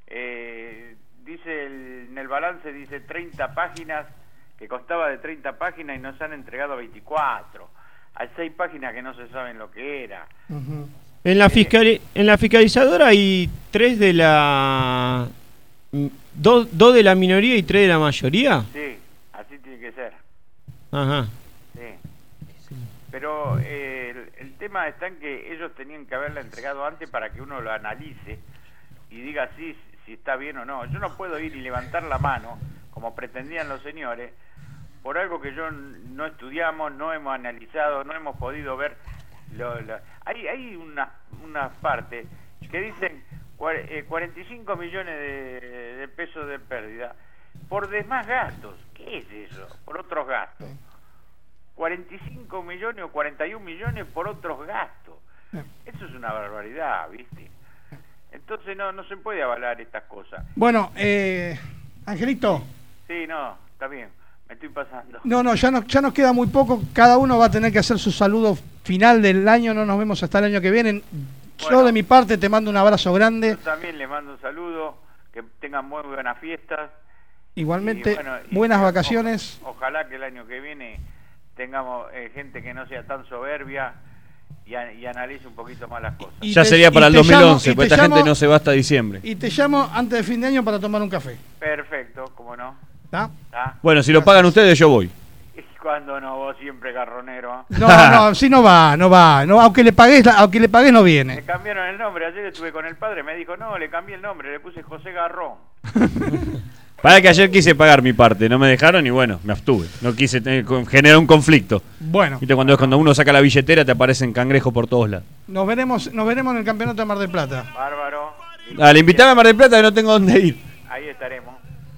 Dice en el balance dice 30 páginas, que costaba de 30 páginas y nos han entregado 24. Hay 6 páginas que no se saben lo que era. Uh-huh. En la fiscalizadora hay 3 de la... 2 de la minoría y 3 de la mayoría. Sí, así tiene que ser. Ajá. Sí. Pero el tema está en que ellos tenían que haberla entregado antes para que uno lo analice y diga si está bien o no. Yo no puedo ir y levantar la mano, como pretendían los señores, por algo que yo no estudiamos, no hemos analizado, no hemos podido ver. Hay una parte que dicen 45 millones de pesos de pérdida por demás gastos. ¿Qué es eso? Por otros gastos. 45 millones o 41 millones por otros gastos. Eso es una barbaridad, ¿viste? Entonces no se puede avalar estas cosas. Bueno, Angelito. Sí, no, está bien, me estoy pasando. No, ya nos queda muy poco. Cada uno va a tener que hacer su saludo final del año. No nos vemos hasta el año que viene. Yo de mi parte te mando un abrazo grande. Yo también les mando un saludo, que tengan muy buenas fiestas. Igualmente, buenas vacaciones. Ojalá que el año que viene tengamos gente que no sea tan soberbia y analice un poquito más las cosas. Ya sería para el 2011, porque esta gente no se va hasta diciembre. Y te llamo antes de fin de año para tomar un café. Perfecto, ¿cómo no? ¿Está? Bueno, si lo pagan ustedes, yo voy. Cuando no, vos siempre garronero. No, si no va, aunque le pagues no viene. Le cambiaron el nombre, ayer estuve con el padre, me dijo, no, le cambié el nombre, le puse José Garrón. Para que ayer quise pagar mi parte, no me dejaron y bueno, me abstuve. No quise generar un conflicto. Bueno. ¿Viste cuando uno saca la billetera te aparecen cangrejos por todos lados? Nos veremos en el campeonato de Mar del Plata. Bárbaro. Dale, invítame a Mar del Plata que no tengo dónde ir. Ahí estaremos.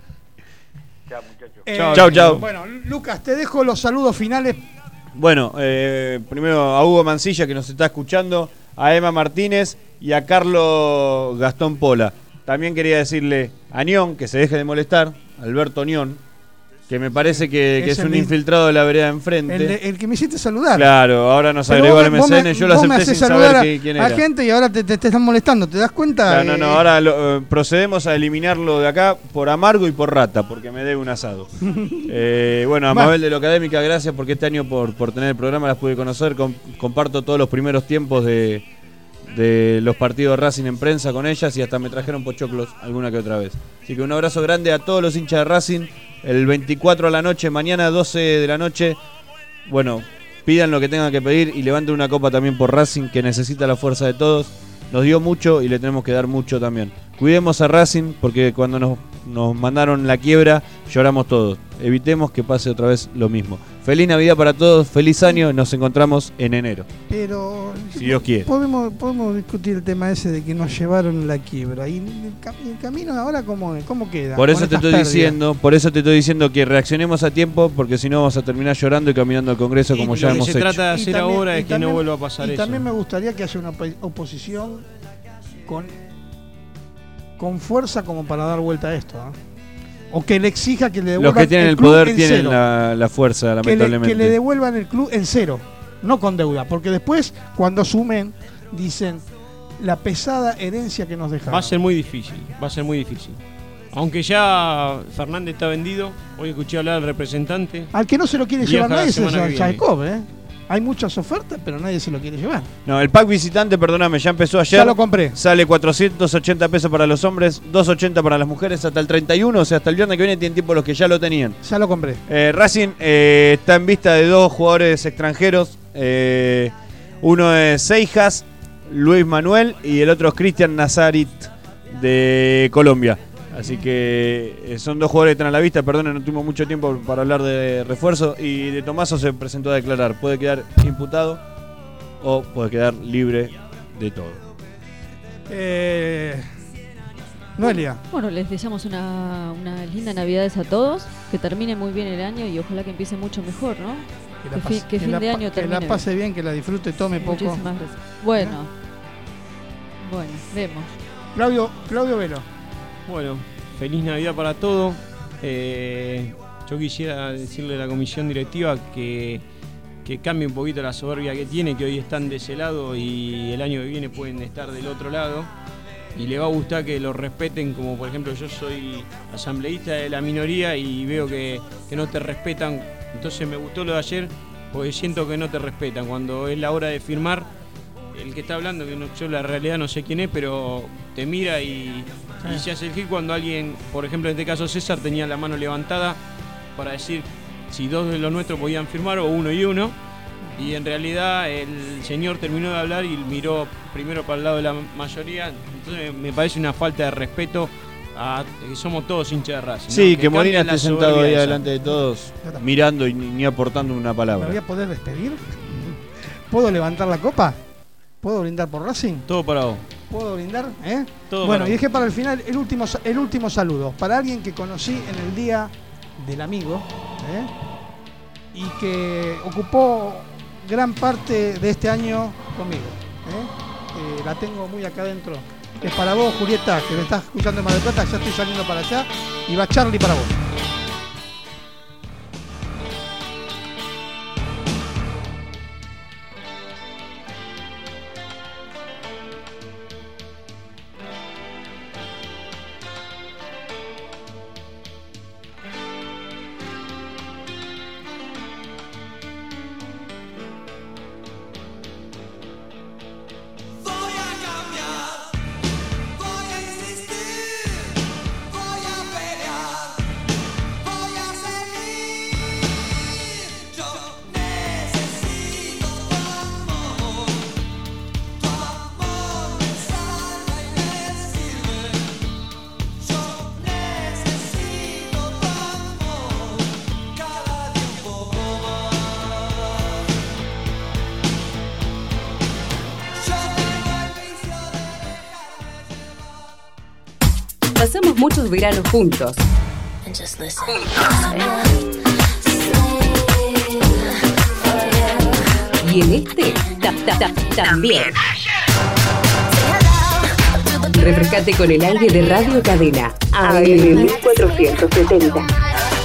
Chao, muchachos. Chau. Bueno, Lucas, te dejo los saludos finales. Bueno, primero a Hugo Mancilla que nos está escuchando, a Emma Martínez y a Carlos Gastón Pola. También quería decirle a Nión que se deje de molestar, Alberto Nión, que me parece que es un infiltrado de la vereda enfrente. El que me hiciste saludar. Claro, ahora nos agregó al MSN, yo lo acepté sin saber quién era. A gente y ahora te están molestando, ¿te das cuenta? No, ahora procedemos a eliminarlo de acá por amargo y por rata, porque me debe un asado. Bueno, a Mabel de la Académica, gracias porque este año por tener el programa las pude conocer, comparto todos los primeros tiempos de los partidos de Racing en prensa con ellas y hasta me trajeron pochoclos alguna que otra vez. Así que un abrazo grande a todos los hinchas de Racing. El 24 a la noche, mañana 12 de la noche, bueno, pidan lo que tengan que pedir y levanten una copa también por Racing, que necesita la fuerza de todos. Nos dio mucho y le tenemos que dar mucho también. Cuidemos a Racing porque cuando nos mandaron la quiebra lloramos todos. Evitemos que pase otra vez lo mismo. Feliz Navidad para todos, feliz año, nos encontramos en enero. Pero si Dios quiere. Podemos discutir el tema ese de que nos llevaron la quiebra. ¿Y el camino ahora cómo queda? Por eso te estoy diciendo que reaccionemos a tiempo, porque si no vamos a terminar llorando y caminando al Congreso como ya hemos hecho. Lo que se trata de hacer ahora es que no vuelva a pasar eso. Y también me gustaría que haya una oposición con fuerza como para dar vuelta a esto, o que le exija que le devuelvan. Los que tienen el poder tienen la fuerza, lamentablemente. Que le devuelvan el club en cero, no con deuda, porque después cuando asumen dicen la pesada herencia que nos dejaron. Va a ser muy difícil. Aunque ya Fernández está vendido, hoy escuché hablar al representante. Al que no se lo quiere llevar nadie es a Jacob, Hay muchas ofertas, pero nadie se lo quiere llevar. No, el pack visitante, perdóname, ya empezó ayer. Ya lo compré. Sale 480 pesos para los hombres, 280 para las mujeres hasta el 31, o sea, hasta el viernes que viene tienen tiempo los que ya lo tenían. Ya lo compré. Racing está en vista de dos jugadores extranjeros. Uno es Seijas, Luis Manuel, y el otro es Cristian Nazarit de Colombia. Así que son dos jugadores que están a la vista. Perdón, no tuvimos mucho tiempo para hablar de refuerzo. Y de Tomaso se presentó a declarar. Puede quedar imputado o puede quedar libre de todo. Noelia. Bueno, les deseamos una linda Navidades a todos. Que termine muy bien el año y ojalá que empiece mucho mejor, ¿no? Que fin de año termine. Que la pase bien, que la disfrute, tome poco. Muchísimas gracias. Bueno, vemos. Claudio Velo. Bueno, feliz Navidad para todos. Yo quisiera decirle a la comisión directiva que cambie un poquito la soberbia que tiene, que hoy están de ese lado y el año que viene pueden estar del otro lado. Y le va a gustar que lo respeten, como por ejemplo yo soy asambleísta de la minoría y veo que no te respetan. Entonces me gustó lo de ayer porque siento que no te respetan. Cuando es la hora de firmar, el que está hablando, que yo la realidad no sé quién es, pero te mira y se hace el gil cuando alguien, por ejemplo en este caso César, tenía la mano levantada para decir si dos de los nuestros podían firmar o uno y uno, y en realidad el señor terminó de hablar y miró primero para el lado de la mayoría. Entonces me parece una falta de respeto que somos todos hinchas de Racing. Sí, ¿no? que Molina esté sentado ahí delante de todos mirando y ni aportando una palabra. ¿Me voy a poder despedir? ¿Puedo levantar la copa? ¿Puedo brindar por Racing? Todo para vos. ¿Puedo brindar? Todo bueno, para y dejé para el final el último saludo. Para alguien que conocí en el Día del Amigo y que ocupó gran parte de este año conmigo. La tengo muy acá adentro. Es para vos, Julieta, que me estás escuchando en Mar del Plata. Ya estoy saliendo para allá. Y va Charlie para vos. Pasamos muchos veranos juntos. Y en este también. Refrescate con el aire de Radio Cadena AM 1470.